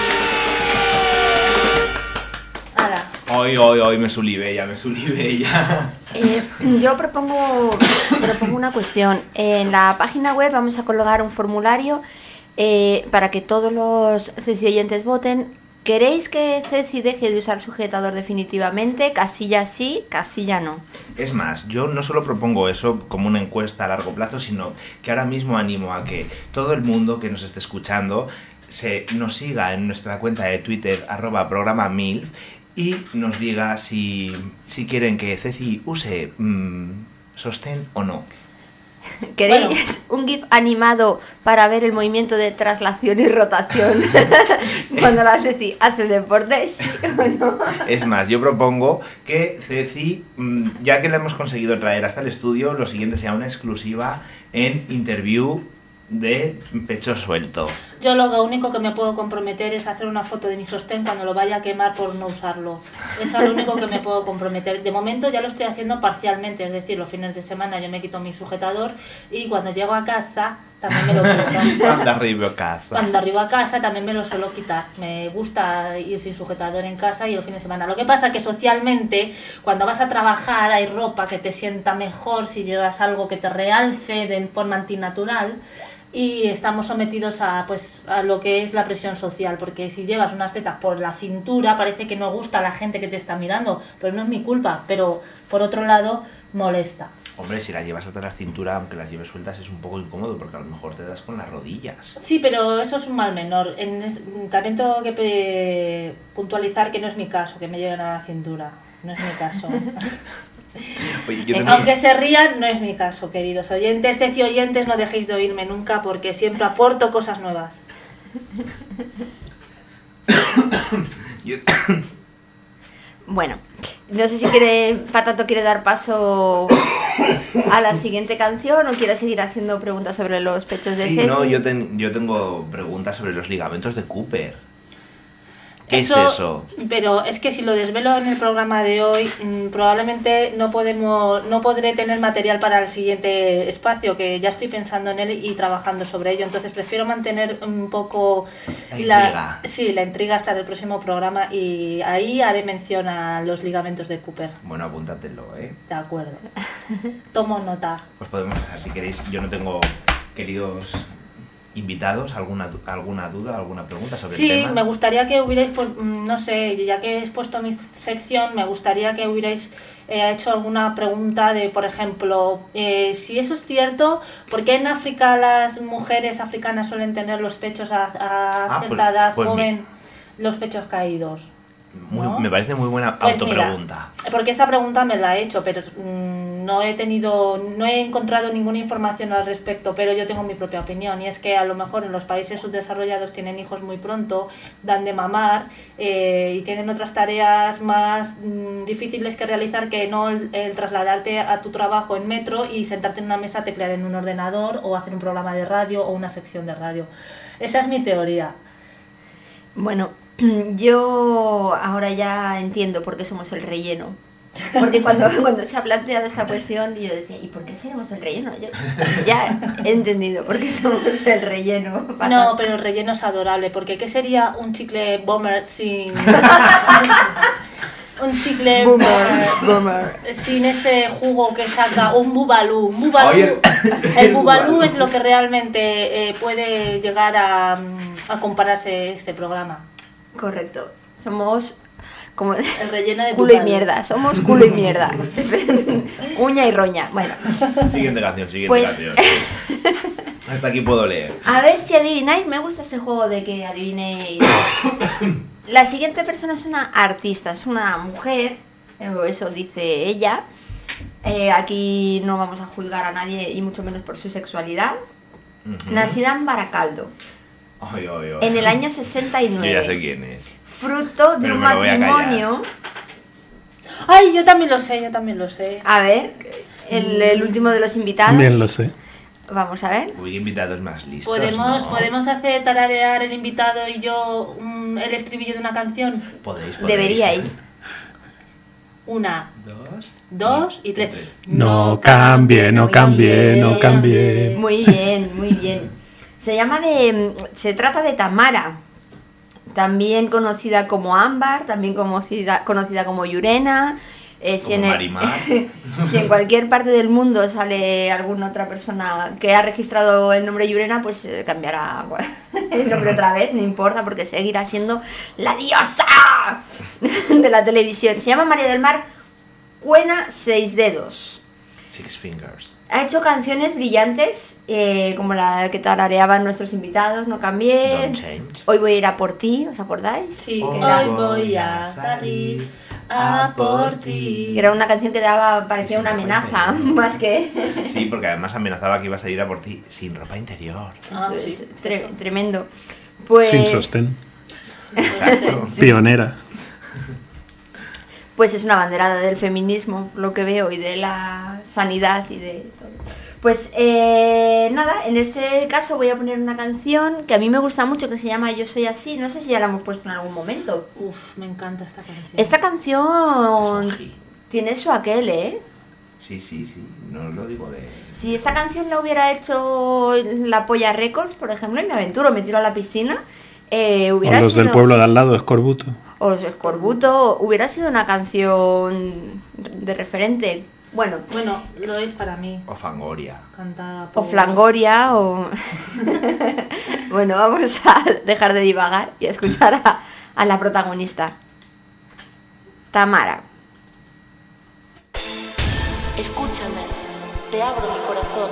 Hala. Hoy, hoy, hoy me sulivé ya, me sulivé ya. Eh, yo propongo, propongo una cuestión. En la página web vamos a colgar un formulario eh, para que todos los Ceci oyentes voten ¿Queréis que Ceci deje de usar sujetador definitivamente? Casilla sí, casilla no. Es más, yo no solo propongo eso como una encuesta a largo plazo, sino que ahora mismo animo a que todo el mundo que nos esté escuchando se nos siga en nuestra cuenta de Twitter, arroba programa MILF, y nos diga si, si quieren que Ceci use mmm, sostén o no. ¿Queréis Bueno. un GIF animado para ver el movimiento de traslación y rotación cuando la Ceci hace deporte? ¿Sí o no? Es más, yo propongo que Ceci, mmm, ya que la hemos conseguido traer hasta el estudio, lo siguiente sea una exclusiva en interview de pecho suelto. Yo lo único que me puedo comprometer es hacer una foto de mi sostén cuando lo vaya a quemar por no usarlo. Eso es lo único que me puedo comprometer. De momento ya lo estoy haciendo parcialmente, es decir, los fines de semana yo me quito mi sujetador y cuando llego a casa también me lo quito. Cuando arribo a casa. Cuando arribo a casa también me lo suelo quitar. Me gusta ir sin sujetador en casa y el fin de semana. Lo que pasa es que socialmente, cuando vas a trabajar, hay ropa que te sienta mejor si llevas algo que te realce de forma antinatural. Y estamos sometidos a, pues, a lo que es la presión social, porque si llevas unas tetas por la cintura parece que no gusta a la gente que te está mirando, pero no es mi culpa, pero por otro lado molesta. Hombre, si las llevas hasta la cintura, aunque las lleves sueltas, es un poco incómodo, porque a lo mejor te das con las rodillas. Sí, pero eso es un mal menor. En es, también tengo que pe- puntualizar que no es mi caso, que me lleguen a la cintura. No es mi caso. Oye, yo Eh, tengo- Aunque se rían, no es mi caso, queridos oyentes. Ceci oyentes, no dejéis de oírme nunca porque siempre aporto cosas nuevas. yo- Bueno, no sé si quiere Patato quiere dar paso a la siguiente canción o quiere seguir haciendo preguntas sobre los pechos de Sí, Ceci. no, yo, ten- yo tengo preguntas sobre los ligamentos de Cooper. ¿Qué Eso, es eso? Pero es que si lo desvelo en el programa de hoy, mmm, probablemente no podemos, no podré tener material para el siguiente espacio, que ya estoy pensando en él y trabajando sobre ello. Entonces prefiero mantener un poco La intriga. sí, la intriga hasta el próximo programa y ahí haré mención a los ligamentos de Cooper. Bueno, apúntatelo, ¿eh? De acuerdo. Tomo nota. Pues podemos pasar, si queréis. Yo no tengo, queridos invitados, alguna, du- alguna duda, alguna pregunta sobre Sí, el tema. me gustaría que hubierais, pues, mm, no sé, ya que he expuesto mi sección, me gustaría que hubierais eh, hecho alguna pregunta de, por ejemplo, eh, si eso es cierto, ¿por qué en África las mujeres africanas suelen tener los pechos a, a Ah, cierta pues- edad pues mi- joven, los pechos caídos? Muy- ¿no? Me parece muy buena Pues autopregunta. mira, porque esa pregunta me la he hecho, pero mm, no he tenido, no he encontrado ninguna información al respecto, pero yo tengo mi propia opinión, y es que a lo mejor en los países subdesarrollados tienen hijos muy pronto, dan de mamar eh, y tienen otras tareas más mm, difíciles que realizar que no el, el trasladarte a tu trabajo en metro y sentarte en una mesa a teclear en un ordenador o hacer un programa de radio o una sección de radio. Esa es mi teoría. Bueno, yo ahora ya entiendo por qué somos el relleno. Porque cuando, cuando se ha planteado esta cuestión, yo decía, ¿y por qué seremos el relleno? Yo ya he entendido por qué somos el relleno. No, pero el relleno es adorable, porque ¿qué sería un chicle bomber sin... un chicle Boomer, boomer. sin ese jugo que saca un bubalú? Un bubalú. Oye, el el bubalú bubalú. es lo que realmente eh, puede llegar a, a compararse este programa. Correcto. Somos como El relleno de culo y bubalú. mierda. Somos culo y mierda. Uña y roña. Bueno, Siguiente canción, siguiente Pues- canción. Hasta aquí puedo leer. a ver si adivináis. Me gusta este juego de que adivinéis. La siguiente persona es una artista, es una mujer, o eso dice ella. Eh, aquí no vamos a juzgar a nadie y mucho menos por su sexualidad. Ujú. Nacida en Baracaldo, Ay, ay, ay. en el año sesenta y Yo nueve. ya sé quién es. Fruto de Pero un me lo voy a callar. matrimonio. Ay, yo también lo sé, yo también lo sé. A ver, el, el último de los invitados. También lo sé. Vamos a ver. Uy, qué invitados más listos. ¿Podemos, ¿no? ¿Podemos hacer tararear el invitado y yo mm, el estribillo de una canción? Podéis, podéis. Deberíais. Una, Dos. dos y tres. No cambie, no Muy cambie, bien. no cambie. Muy bien, muy bien. Se llama de. Se trata de Tamara. También conocida como Ámbar, también conocida, conocida como Yurena. Eh, si, Como en el- Marimar. si en cualquier parte del mundo sale alguna otra persona que ha registrado el nombre Llurena, pues eh, cambiará el nombre otra vez, no importa, porque seguirá siendo la diosa de la televisión. Se llama María del Mar Cuena Seis Dedos. Six Fingers. Ha hecho canciones brillantes, eh, como la que tarareaban nuestros invitados, No cambié, Don't Change. Hoy voy a ir a por ti, ¿os acordáis? Sí, Que hoy era- voy a salir a por ti. que era una canción que daba, parecía una amenaza, más que... Sí, porque además amenazaba que iba a salir a por ti sin ropa interior. Ah, Eso sí. es tre- tremendo. Pues, Sin sostén. Exacto. Pionera. pues es una banderada del feminismo, lo que veo, y de la sanidad y de todo. Pues eh, nada, en este caso voy a poner una canción que a mí me gusta mucho, que se llama Yo soy así. No sé si ya la hemos puesto en algún momento. Uf, me encanta esta canción. Esta canción Soji. tiene su aquel, ¿eh? Sí, sí, sí. No lo digo de. Si esta canción la hubiera hecho la Polla Records, por ejemplo, y me aventuro, me tiro a la piscina, eh, O hubiera los sido... del pueblo de al lado, Escorbuto. O los Escorbuto, hubiera sido una canción de referente. Bueno, Bueno, lo es para mí. O Fangoria. Cantada o por... Flangoria, o... Bueno, vamos a dejar de divagar y a escuchar a, a la protagonista. Tamara. Escúchame, te abro mi corazón.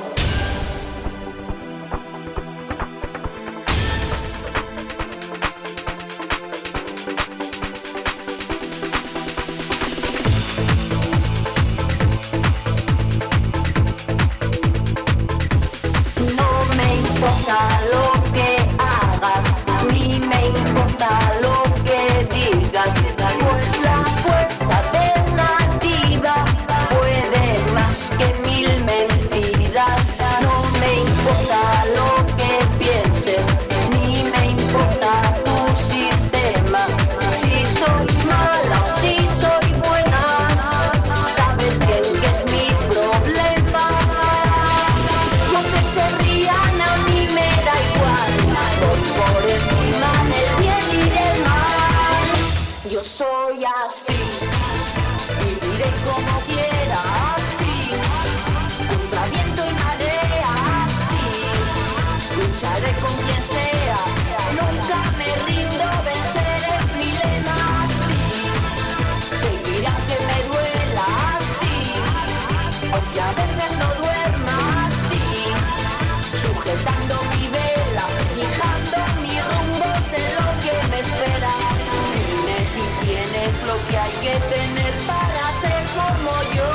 No me importa lo que hagas, ni me importa lo que digas, pues la fuerza de una diva puede más que mil mentiras. No me importa lo que pienses, ni me importa tu sistema. Si soy mala o si soy buena, sabes bien que es mi problema. Lo que se rían a mí me da igual, voy por encima del bien y del mal. Yo soy así, viviré como quiera, así, contra viento y marea, así, lucharé con quien sea, nunca me rindo, vencer es mi lema, así, seguiré aunque me duela, así, aunque a veces no duerma, así, sujetando mi vela, fijando mi rumbo, sé lo que me espera. Dime si tienes lo que hay que tener para ser como yo.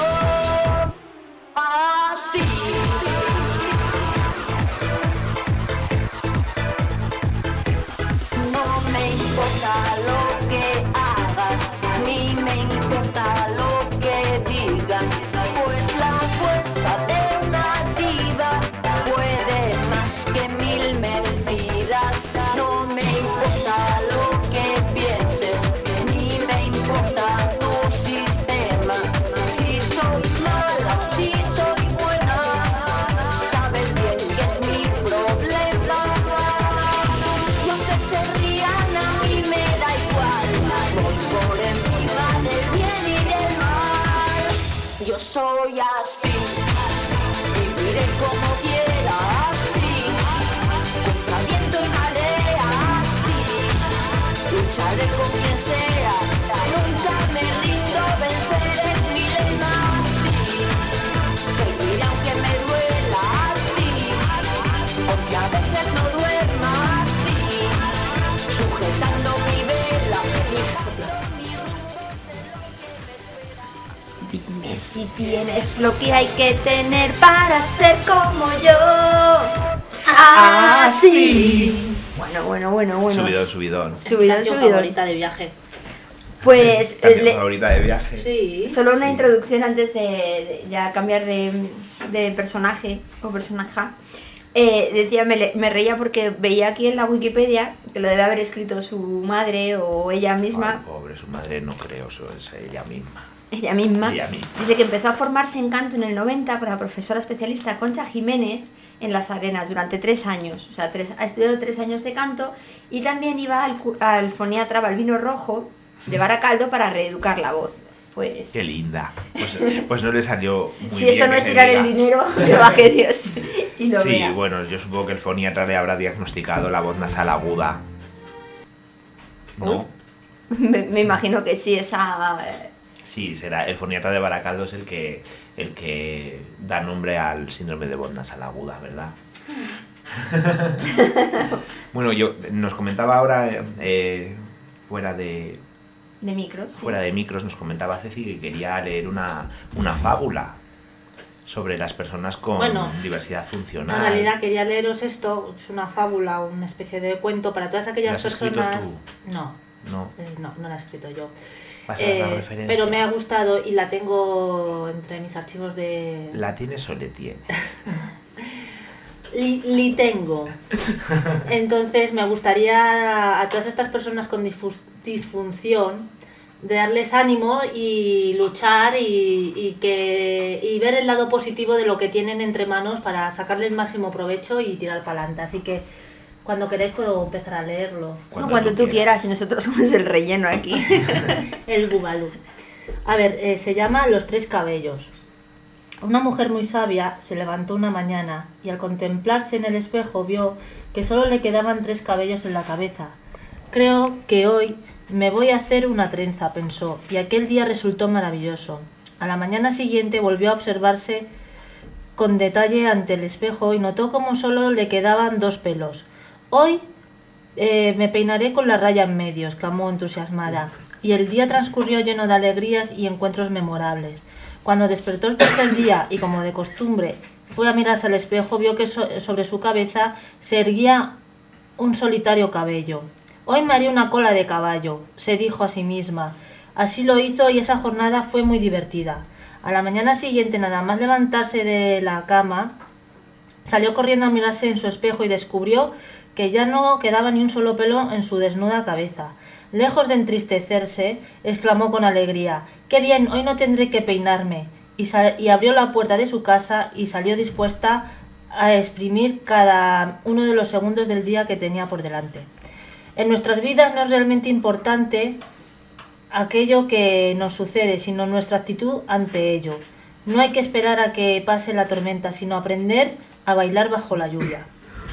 Así. No me importa lo que hagas, ni me importa lo que digas, pues la fuerza de una diva puede más que mil mentiras. No me importa lo que pienses, ni me importa tu sistema. Si soy mala o si soy buena, sabes bien que es mi problema. Y aunque se rían a mí me da igual, voy por encima del bien y del mal. Yo soy así, viviré como quiera, así, contra viento y marea, así, lucharé con quien sea, nunca me rindo, vencer es mi lema, así, seguiré aunque me duela, así, aunque a veces no duerma, así, sujetando mi vela, fijando mi rumbo, sé lo que me espera. Dime si tienes lo que hay que tener para ser como yo. Así. Bueno, bueno, bueno, bueno. Subidón, subidón. Subidón, Canción subidón. favorita de viaje. Pues Canción le- favorita de viaje. Sí. solo una introducción antes de, de ya cambiar de, de personaje o personaja. Eh, decía, me, le- me reía porque veía aquí en la Wikipedia que lo debe haber escrito su madre o ella misma. Ay, pobre, su madre no creo, eso es ella misma. Ella misma. Ella misma. Dice que empezó a formarse en canto en el noventa con la profesora especialista Concha Jiménez en Las Arenas durante tres años. O sea, tres, ha estudiado tres años de canto y también iba al, cu- al foniatra Balbino Rojo de Baracaldo para reeducar la voz. pues... Qué linda. Pues, pues no le salió muy Si bien esto no es ese tirar día. el dinero, que baje Dios y lo Sí, vea. bueno, yo supongo que el foniatra le habrá diagnosticado la voz nasal aguda. ¿No? Me, me imagino que sí, esa... Sí, será el foniatra de Baracaldo es el que el que da nombre al síndrome de voz nasal aguda, ¿verdad? Bueno, yo nos comentaba ahora eh, fuera de De micros. fuera de micros nos comentaba Ceci que quería leer una, una fábula sobre las personas con Bueno, diversidad funcional. En realidad quería leeros esto, es una fábula, una especie de cuento para todas ¿La aquellas has escrito personas... tú? No, No. eh, no, no la he escrito yo. Vas a dar la Eh, referencia. pero me ha gustado y la tengo entre mis archivos de... ¿La tienes o le tienes? Li, li tengo. Entonces me gustaría a todas estas personas con disfus- disfunción de darles ánimo y luchar y, y que y ver el lado positivo de lo que tienen entre manos para sacarle el máximo provecho y tirar para adelante. Así que cuando queráis puedo empezar a leerlo. Cuando, no, cuando tú quieras, y nosotros somos el relleno aquí. El bubalú. A ver, eh, se llama Los tres cabellos. Una mujer muy sabia se levantó una mañana y al contemplarse en el espejo vio que solo le quedaban tres cabellos en la cabeza. Creo que hoy me voy a hacer una trenza, pensó, y aquel día resultó maravilloso. A la mañana siguiente volvió a observarse con detalle ante el espejo y notó como solo le quedaban dos pelos. Hoy eh, me peinaré con la raya en medio, exclamó entusiasmada, y el día transcurrió lleno de alegrías y encuentros memorables. Cuando despertó el tercer día y, como de costumbre, fue a mirarse al espejo, vio que so- sobre su cabeza se erguía un solitario cabello. Hoy me haré una cola de caballo, se dijo a sí misma. Así lo hizo y esa jornada fue muy divertida. A la mañana siguiente, nada más levantarse de la cama, salió corriendo a mirarse en su espejo y descubrió que ya no quedaba ni un solo pelo en su desnuda cabeza. Lejos de entristecerse, exclamó con alegría: ¡qué bien! Hoy no tendré que peinarme. Y, sal- y abrió la puerta de su casa y salió dispuesta a exprimir cada uno de los segundos del día que tenía por delante. En nuestras vidas no es realmente importante aquello que nos sucede, sino nuestra actitud ante ello. No hay que esperar a que pase la tormenta, sino aprender a bailar bajo la lluvia.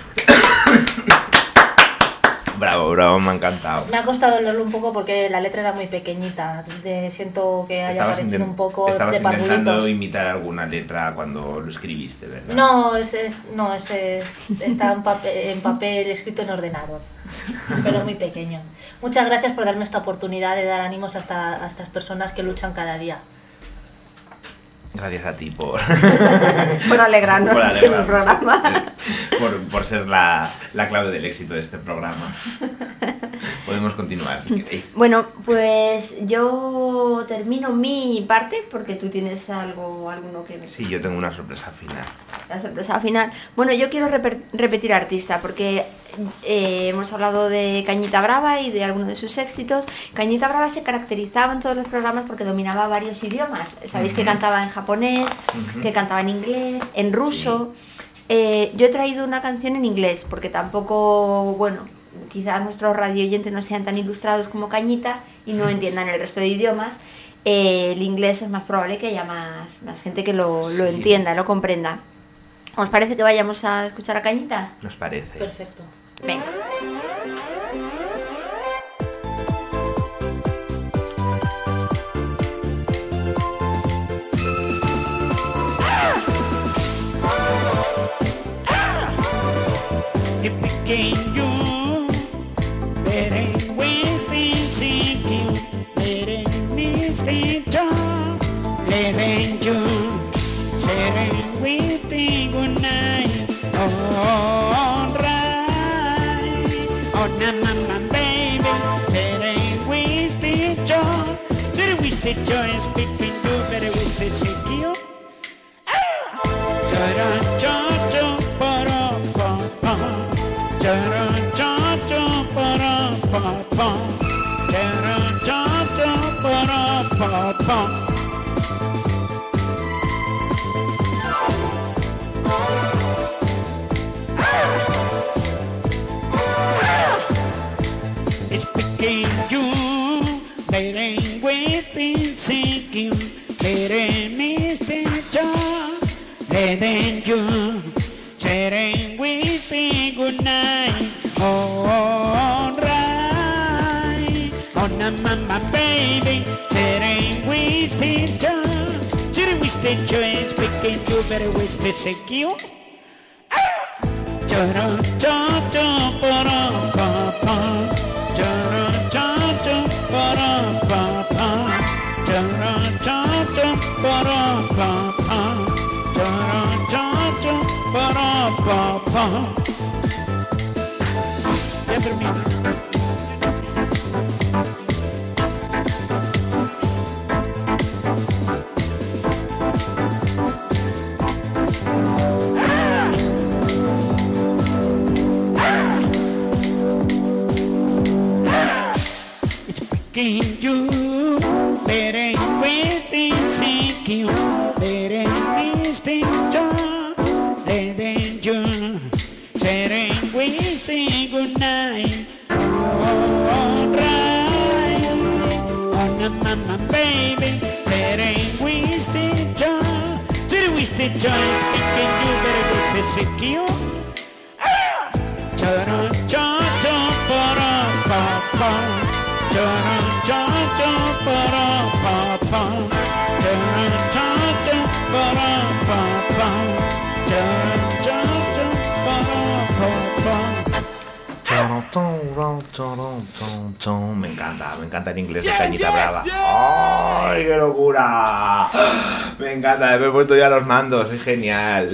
Bravo, bravo, me ha encantado. Me ha costado leerlo un poco porque la letra era muy pequeñita. De, siento que haya Estabas, parecido intent- un poco estabas de intentando parvulitos. imitar alguna letra cuando lo escribiste, ¿verdad? No, ese es, no, ese es, está en papel, en papel escrito en ordenador, pero muy pequeño. Muchas gracias por darme esta oportunidad de dar ánimos a, esta- a estas personas que luchan cada día. Gracias a ti por, Por alegrarnos por en el alegrarnos, programa. por, por ser la, la clave del éxito de este programa. Podemos continuar si queréis. Bueno, pues yo termino mi parte porque tú tienes algo, alguno que ver. Sí, yo tengo una sorpresa final. La sorpresa final. Bueno, yo quiero reper- repetir artista porque eh, hemos hablado de Cañita Brava y de algunos de sus éxitos. Cañita Brava se caracterizaba en todos los programas porque dominaba varios idiomas. Sabéis que Ujú. cantaba en japonés, Ujú. que cantaba en inglés, en ruso. Eh, yo he traído una canción en inglés porque tampoco, bueno, quizás nuestros radioyentes no sean tan ilustrados como Cañita y no entiendan el resto de idiomas. Eh, el inglés es más probable que haya más, más gente que lo, lo Sí. entienda, lo comprenda. ¿Os parece que vayamos a escuchar a Cañita? ¿Nos parece? Perfecto. Venga. Qué pequeño, veré within sinking, veré mistinto, le yo, seré within good night, all right, oh na mama baby, seré wistinto, seré wistinto, speaking you, veré wistinto, ah, charan chan chan para pa pa. It's picking you, they ain't wasting sinking. wasted time. Should have wasted joy, speaking you better wasted secure. Cha-da, cha-da, ba-da-ba-ba. Cha-da, cha-da, ba-da-ba-ba. Cha-da, cha-da, ba-da-ba-ba. Cha-da, cha-da, ba-da-ba-ba. Ya termino. Can you better with insecure, better wasting time, letting you better wasting good night. Alright, oh no, mama, baby, better wasting time, better wasting time. Speaking you better with insecure. Cha-da, cha-da, ba-da-ba-ba. Cha-da, cha-da, ba-da-ba-ba. Cha-da, cha-da, ba-da-ba-ba. Cha-da, cha-da, ba-da-ba-ba. Me encanta, me encanta el inglés de Cañita Brava. ¡Ay, qué locura! Me encanta, me he puesto ya los mandos, es genial.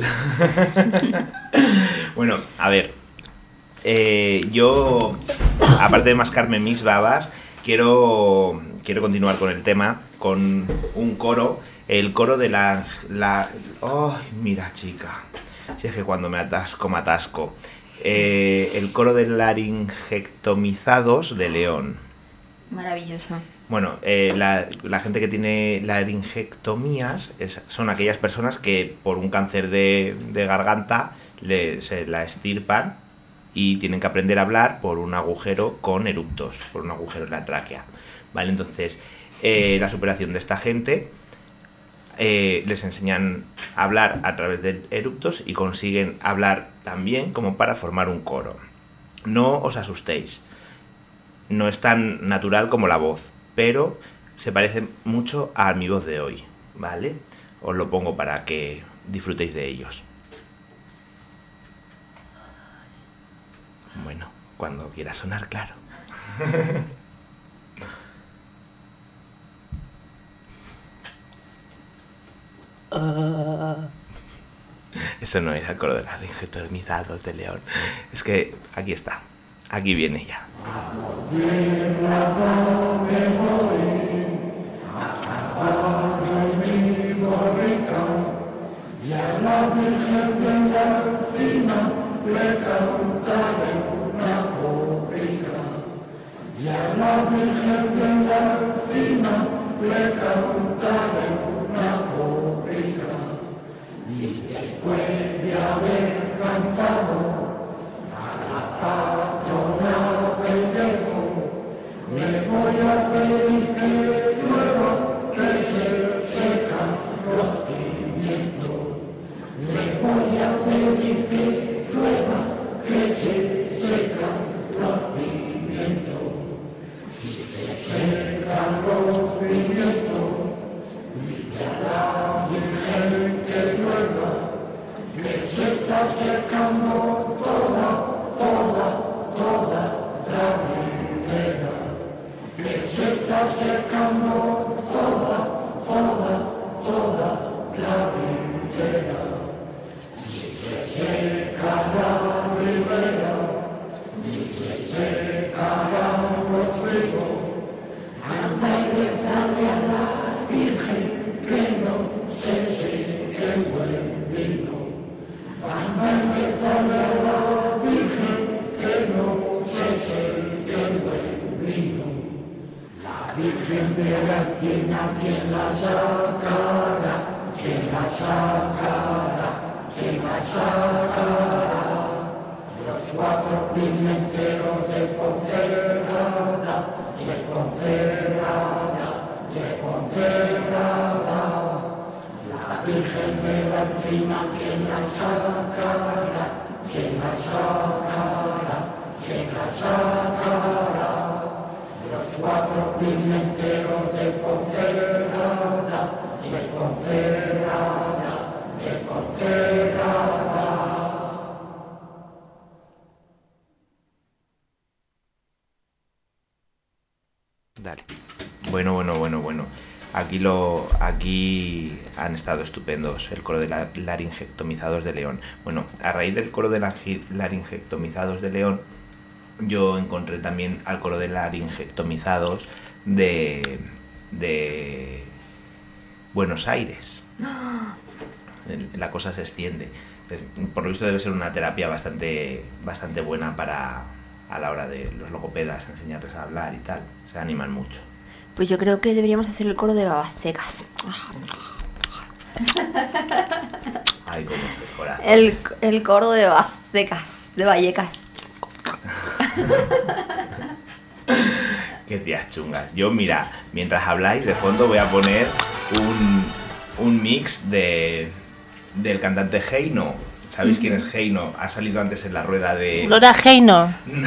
Bueno, a ver, eh, yo, aparte de mascarme mis babas, quiero, quiero continuar con el tema, con un coro, el coro de la... la ¡ay, mira, chica! Si es que cuando me atasco, me atasco. Eh, el coro de laringectomizados de León. Maravilloso. Bueno, eh, la, la gente que tiene laringectomías es, son aquellas personas que por un cáncer de, de garganta le, se la extirpan y tienen que aprender a hablar por un agujero con eructos, por un agujero en la tráquea. ¿Vale? Entonces, eh, la superación de esta gente, eh, les enseñan a hablar a través de eructos y consiguen hablar tan bien como para formar un coro. No os asustéis, no es tan natural como la voz, pero se parece mucho a mi voz de hoy, ¿vale? Os lo pongo para que disfrutéis de ellos. Bueno, cuando quiera sonar, claro. Uh... Eso no es el coro de laringectomizados de León. Es que aquí está, aquí viene ya. Y a la Virgen de la Encina le cantaré una corrida. Y a la Virgen de la Encina le cantaré una corrida. Y después de haber cantado a la patrona del Yezo, le voy a pedir que llueva, que se secan los pimientos. Le voy a pedir que llueva, que se secan los pimientos. Si se secan los pimientos, dice a la Virgen que llueva, que se está secando toda, toda, toda la ribera. Que se está secando toda, toda, toda la ribera. Si se seca la ribera, si se secarán los ríos, anda y rezarle a la Virgen que no se seque el buen vino. Anda y rezarle a la Virgen que no se seque el buen vino. La Virgen de la Encina, quien la sacará, quien la sacará, quien la sacará. Los cuatro pimenteros de Ponferrada, de Ponferrada, de Ponferrada. La Virgen de la Encina, quien la sacará, quien la sacará, quien la sacará. Los cuatro pimenteros de Ponferrada, tal? Bueno, bueno, bueno, bueno. Aquí lo, aquí han estado estupendos el coro de la, laringectomizados de León. Bueno, a raíz del coro de la, laringectomizados de León, yo encontré también al coro de laringectomizados de, de Buenos Aires. La cosa se extiende. Por lo visto debe ser una terapia bastante, bastante buena para a la hora de los logopedas, enseñarles a hablar y tal. Se animan mucho. Pues yo creo que deberíamos hacer el coro de babas secas. Ay, cómo se cora. El, el coro de babas secas, de Vallecas. Qué tías chungas. Yo, mira, mientras habláis, de fondo voy a poner un, un mix de del cantante Heino. ¿Sabéis quién es Heino? Ha salido antes en la rueda de... Laura Heino.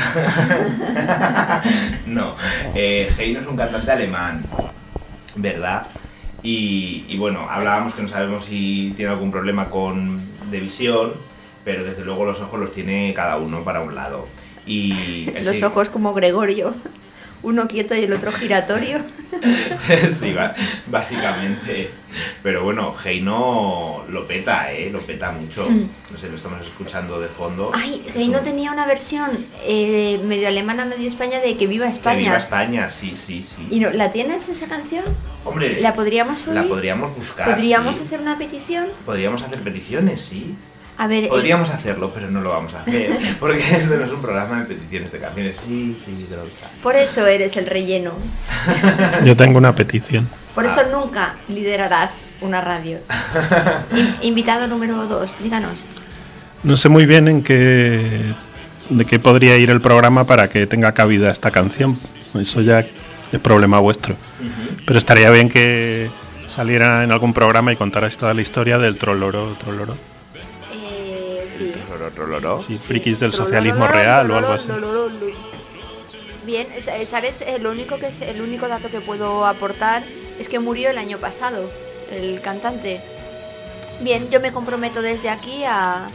No, eh, Heino es un cantante alemán, ¿verdad? Y, y bueno, hablábamos que no sabemos si tiene algún problema con de visión, pero desde luego los ojos los tiene cada uno para un lado. Y los sí, ojos como Gregorio, uno quieto y el otro giratorio. Sí, básicamente. Pero bueno, Heino lo peta, ¿eh? Lo peta mucho. Mm. No sé, lo estamos escuchando de fondo. Ay, Heino tenía una versión eh, medio alemana, medio España de Que viva España. Que viva España, sí, sí, sí. ¿Y no, la tienes esa canción? Hombre, ¿la podríamos oír? La podríamos buscar. ¿Podríamos sí. hacer una petición? Podríamos hacer peticiones, sí. A ver, podríamos eh... hacerlo, pero no lo vamos a hacer, porque este no es un programa de peticiones de canciones. Sí, sí, Drosa. Por eso eres el relleno. Yo tengo una petición. Por eso ah. nunca liderarás una radio. In- invitado número dos, díganos. No sé muy bien en qué de qué podría ir el programa para que tenga cabida esta canción. Eso ya es problema vuestro. Uh-huh. Pero estaría bien que saliera en algún programa y contarais toda la historia del Troloro, Troloro. Sí. Troloro, troloro. Sí, frikis del socialismo real o algo así. Bien, ¿sabes? Lo único que es el único dato que puedo aportar es que murió el año pasado el cantante. Bien, yo me comprometo desde aquí a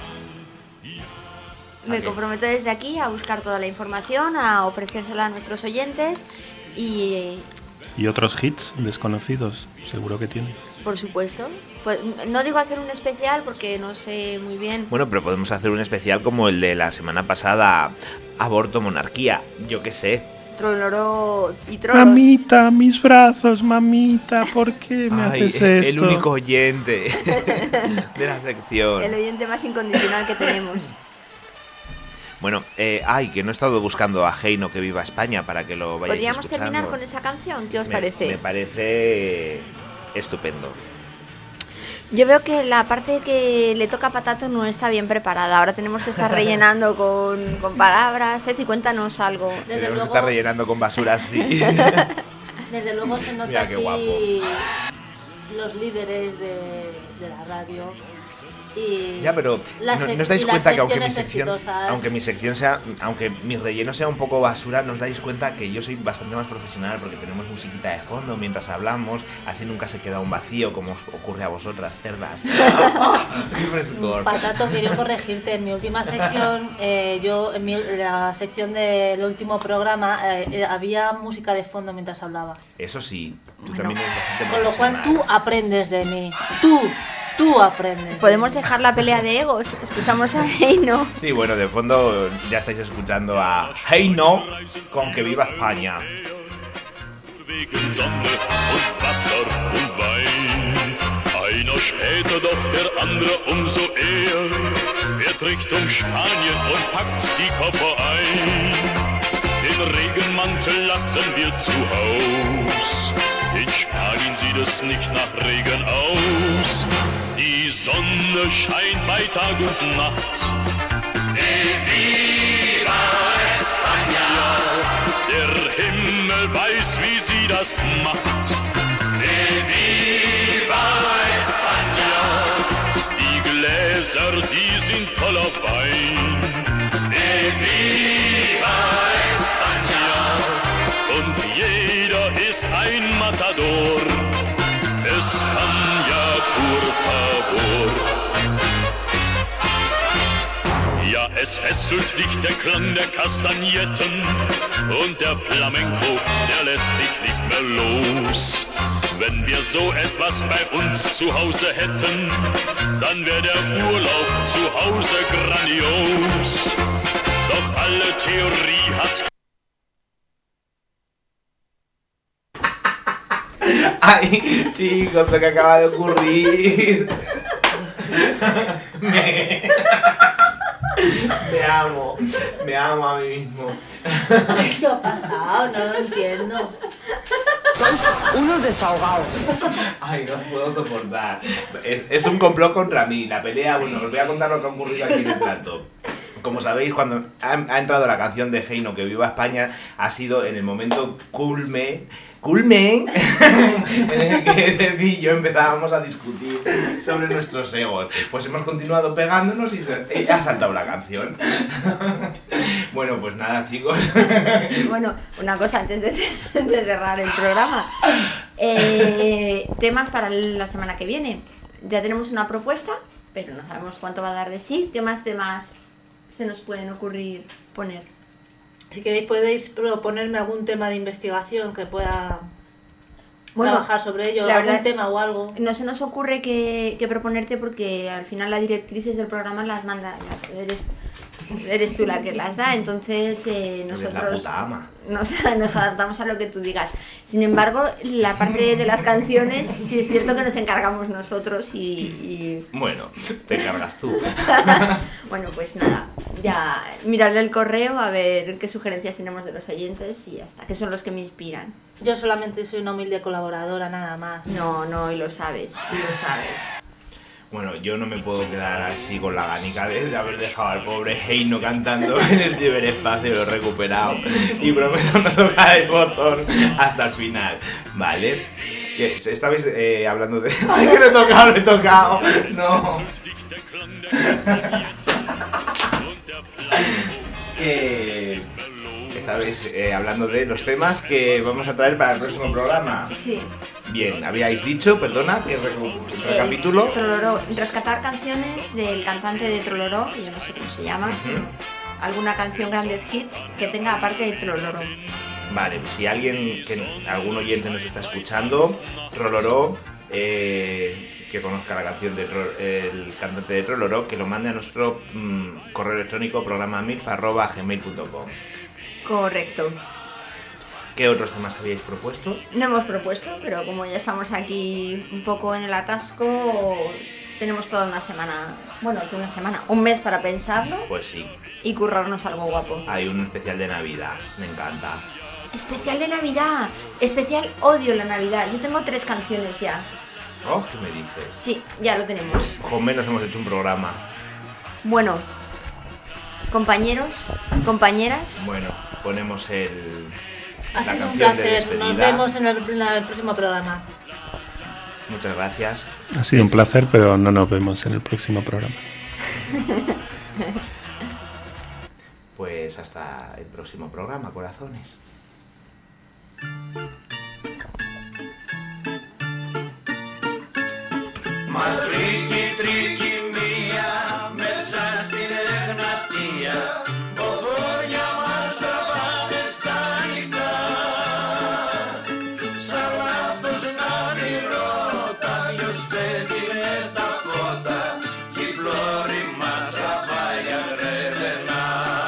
me okay. comprometo desde aquí a buscar toda la información, a ofrecérsela a nuestros oyentes y y otros hits desconocidos, seguro que tiene. Por supuesto. Pues no digo hacer un especial porque no sé muy bien. Bueno, pero podemos hacer un especial como el de la semana pasada, aborto, monarquía, yo qué sé. Troloro y trolos. Mamita, mis brazos, mamita, ¿por qué me Ay, haces esto? El único oyente de la sección. El oyente más incondicional que tenemos. Bueno, eh, ay, que no he estado buscando a Heino Que viva España para que lo vayáis ¿Podríamos escuchando. terminar con esa canción? ¿Qué os me, parece? Me parece estupendo. Yo veo que la parte que le toca a Patato no está bien preparada. Ahora tenemos que estar rellenando con, con palabras. Ceci, cuéntanos algo. Desde tenemos luego... que estar rellenando con basura, sí. Desde luego se nota Mira, qué aquí guapo. Los líderes de, de la radio. Y ya, pero no, ¿no os dais cuenta que aunque mi sección, exitosas. aunque mi sección sea, aunque mi relleno sea un poco basura, nos dais cuenta que yo soy bastante más profesional porque tenemos musiquita de fondo mientras hablamos, así nunca se queda un vacío como os ocurre a vosotras, cerdas. ¡Qué frescor! Patato, quiero corregirte. En mi última sección, eh, yo en mi, la sección del último programa eh, había música de fondo mientras hablaba. Eso sí, tú bueno, también eres bastante con lo cual tú aprendes de mí. Tú. Tú aprendes. Podemos dejar la pelea de egos. Escuchamos a Heino. Sí, bueno, de fondo ya estáis escuchando a Heino con Que viva España. Einer später, doch der andere umso eher fährt Richtung Spanien und packt die Koffer ein. Den Regenmantel lassen wir zu Haus. In Spanien sieht es nicht nach Regen aus. Die Sonne scheint bei Tag und Nacht. E viva España! Der Himmel weiß, wie sie das macht. E viva España! Die Gläser, die sind voller Wein. E viva España! Und jeder ist ein Matador. España, por favor. Ja, Ja, es fesselt dich der Klang der Kastagnetten und der Flamenco, der lässt dich nicht mehr los. Wenn wir so etwas bei uns zu Hause hätten, dann wäre der Urlaub zu Hause grandios. Doch alle Theorie hat... Ay, chicos, lo que acaba de ocurrir. Me... me amo, me amo a mí mismo. ¿Qué ha pasado? No lo entiendo. Sois unos desahogados. Ay, no os puedo soportar. Es, es un complot contra mí. La pelea, bueno, os voy a contar lo que ha ocurrido aquí en el plato. Como sabéis, cuando ha, ha entrado la canción de Heino, que viva España, ha sido en el momento culme, culmen, en el que Ceci y yo empezábamos a discutir sobre nuestros egos. Pues hemos continuado pegándonos y se, ella ha saltado la canción. Bueno, pues nada, chicos. Bueno, una cosa antes de, de cerrar el programa. Eh, temas para la semana que viene. Ya tenemos una propuesta, pero no sabemos cuánto va a dar de sí. ¿Qué más temas se nos pueden ocurrir poner? Si queréis podéis proponerme algún tema de investigación que pueda Bueno, trabajar sobre ello, la algún verdad, tema o algo. No se nos ocurre que, que proponerte porque al final las directrices del programa las manda, las, eres, eres tú la que las da, entonces eh, nosotros nos, nos adaptamos a lo que tú digas. Sin embargo, la parte de las canciones sí es cierto que nos encargamos nosotros y... y... Bueno, te encargas tú. Bueno, pues nada, ya mirarle el correo a ver qué sugerencias tenemos de los oyentes y ya está, que son los que me inspiran. Yo solamente soy una humilde colaboradora, nada más. No, no, y lo sabes, y lo sabes. Bueno, yo no me puedo quedar así con la ganica de haber dejado al pobre Heino cantando en el ciberespacio, lo he recuperado. Y prometo no tocar el botón hasta el final, ¿vale? Que estabais eh, hablando de... ¡Ay, que lo he tocado, lo he tocado! ¡No! Que... Estabais eh, hablando de los temas que vamos a traer para el próximo programa. Sí. Bien, habíais dicho, perdona, que recu- recapitulo. Eh, Troloró, rescatar canciones del cantante de Troloró, yo no sé cómo se llama. Uh-huh. Alguna canción Grandes Hits que tenga aparte de Troloró. Vale, si alguien, que algún oyente nos está escuchando, Troloró, eh, que conozca la canción del de cantante de Troloró, que lo mande a nuestro mmm, correo electrónico programamilf arroba gmail punto com. Correcto. ¿Qué otros temas habíais propuesto? No hemos propuesto, pero como ya estamos aquí un poco en el atasco, tenemos toda una semana, bueno, una semana, un mes para pensarlo. Pues sí. Y currarnos algo guapo. Hay un especial de Navidad, me encanta. Especial de Navidad, especial odio la Navidad. Yo tengo tres canciones ya. Oh, ¿qué me dices? Sí, ya lo tenemos. Con menos hemos hecho un programa. Bueno, compañeros, compañeras. Bueno, ponemos el... Ha la sido un canción de placer, despedida. nos vemos en el, en el próximo programa. Muchas gracias. Ha sido un placer, pero no nos vemos en el próximo programa. Pues hasta el próximo programa, corazones. Μας τρίκι τρίκι μία μέσα στην Εγνατία, ποδόρια μας τραβάνε στα νυχτά. Σαν λάθος να μη ρώτα, ποιος παίζει με τα φώτα, κι η πλώρη μας τραβάει για γρεβενά.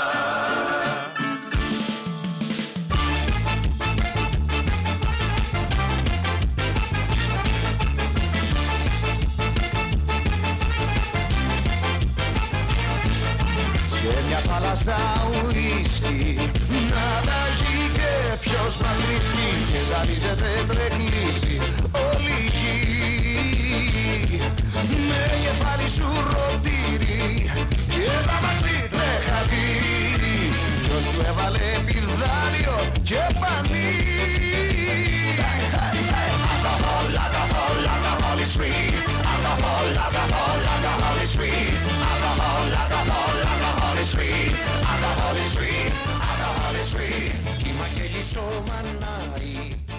Σε μια θάλασσα ουίσκι να ταγεί και ποιος μας βρίσκει και ζαλίζεται τρεχλίζει όλη η γη. Με κεφάλι σου ρωτήρι και τα μαξί τρεχατήρι, ποιος του έβαλε πηδάλιο και πανί. Alcohol, alcohol, alcohol is free. Alcohol, alcohol, alcohol is free. Alcohol, alcohol, alcohol is free. Alcohol is free. Alcohol is free. Κύμα και λυσό μανάρι.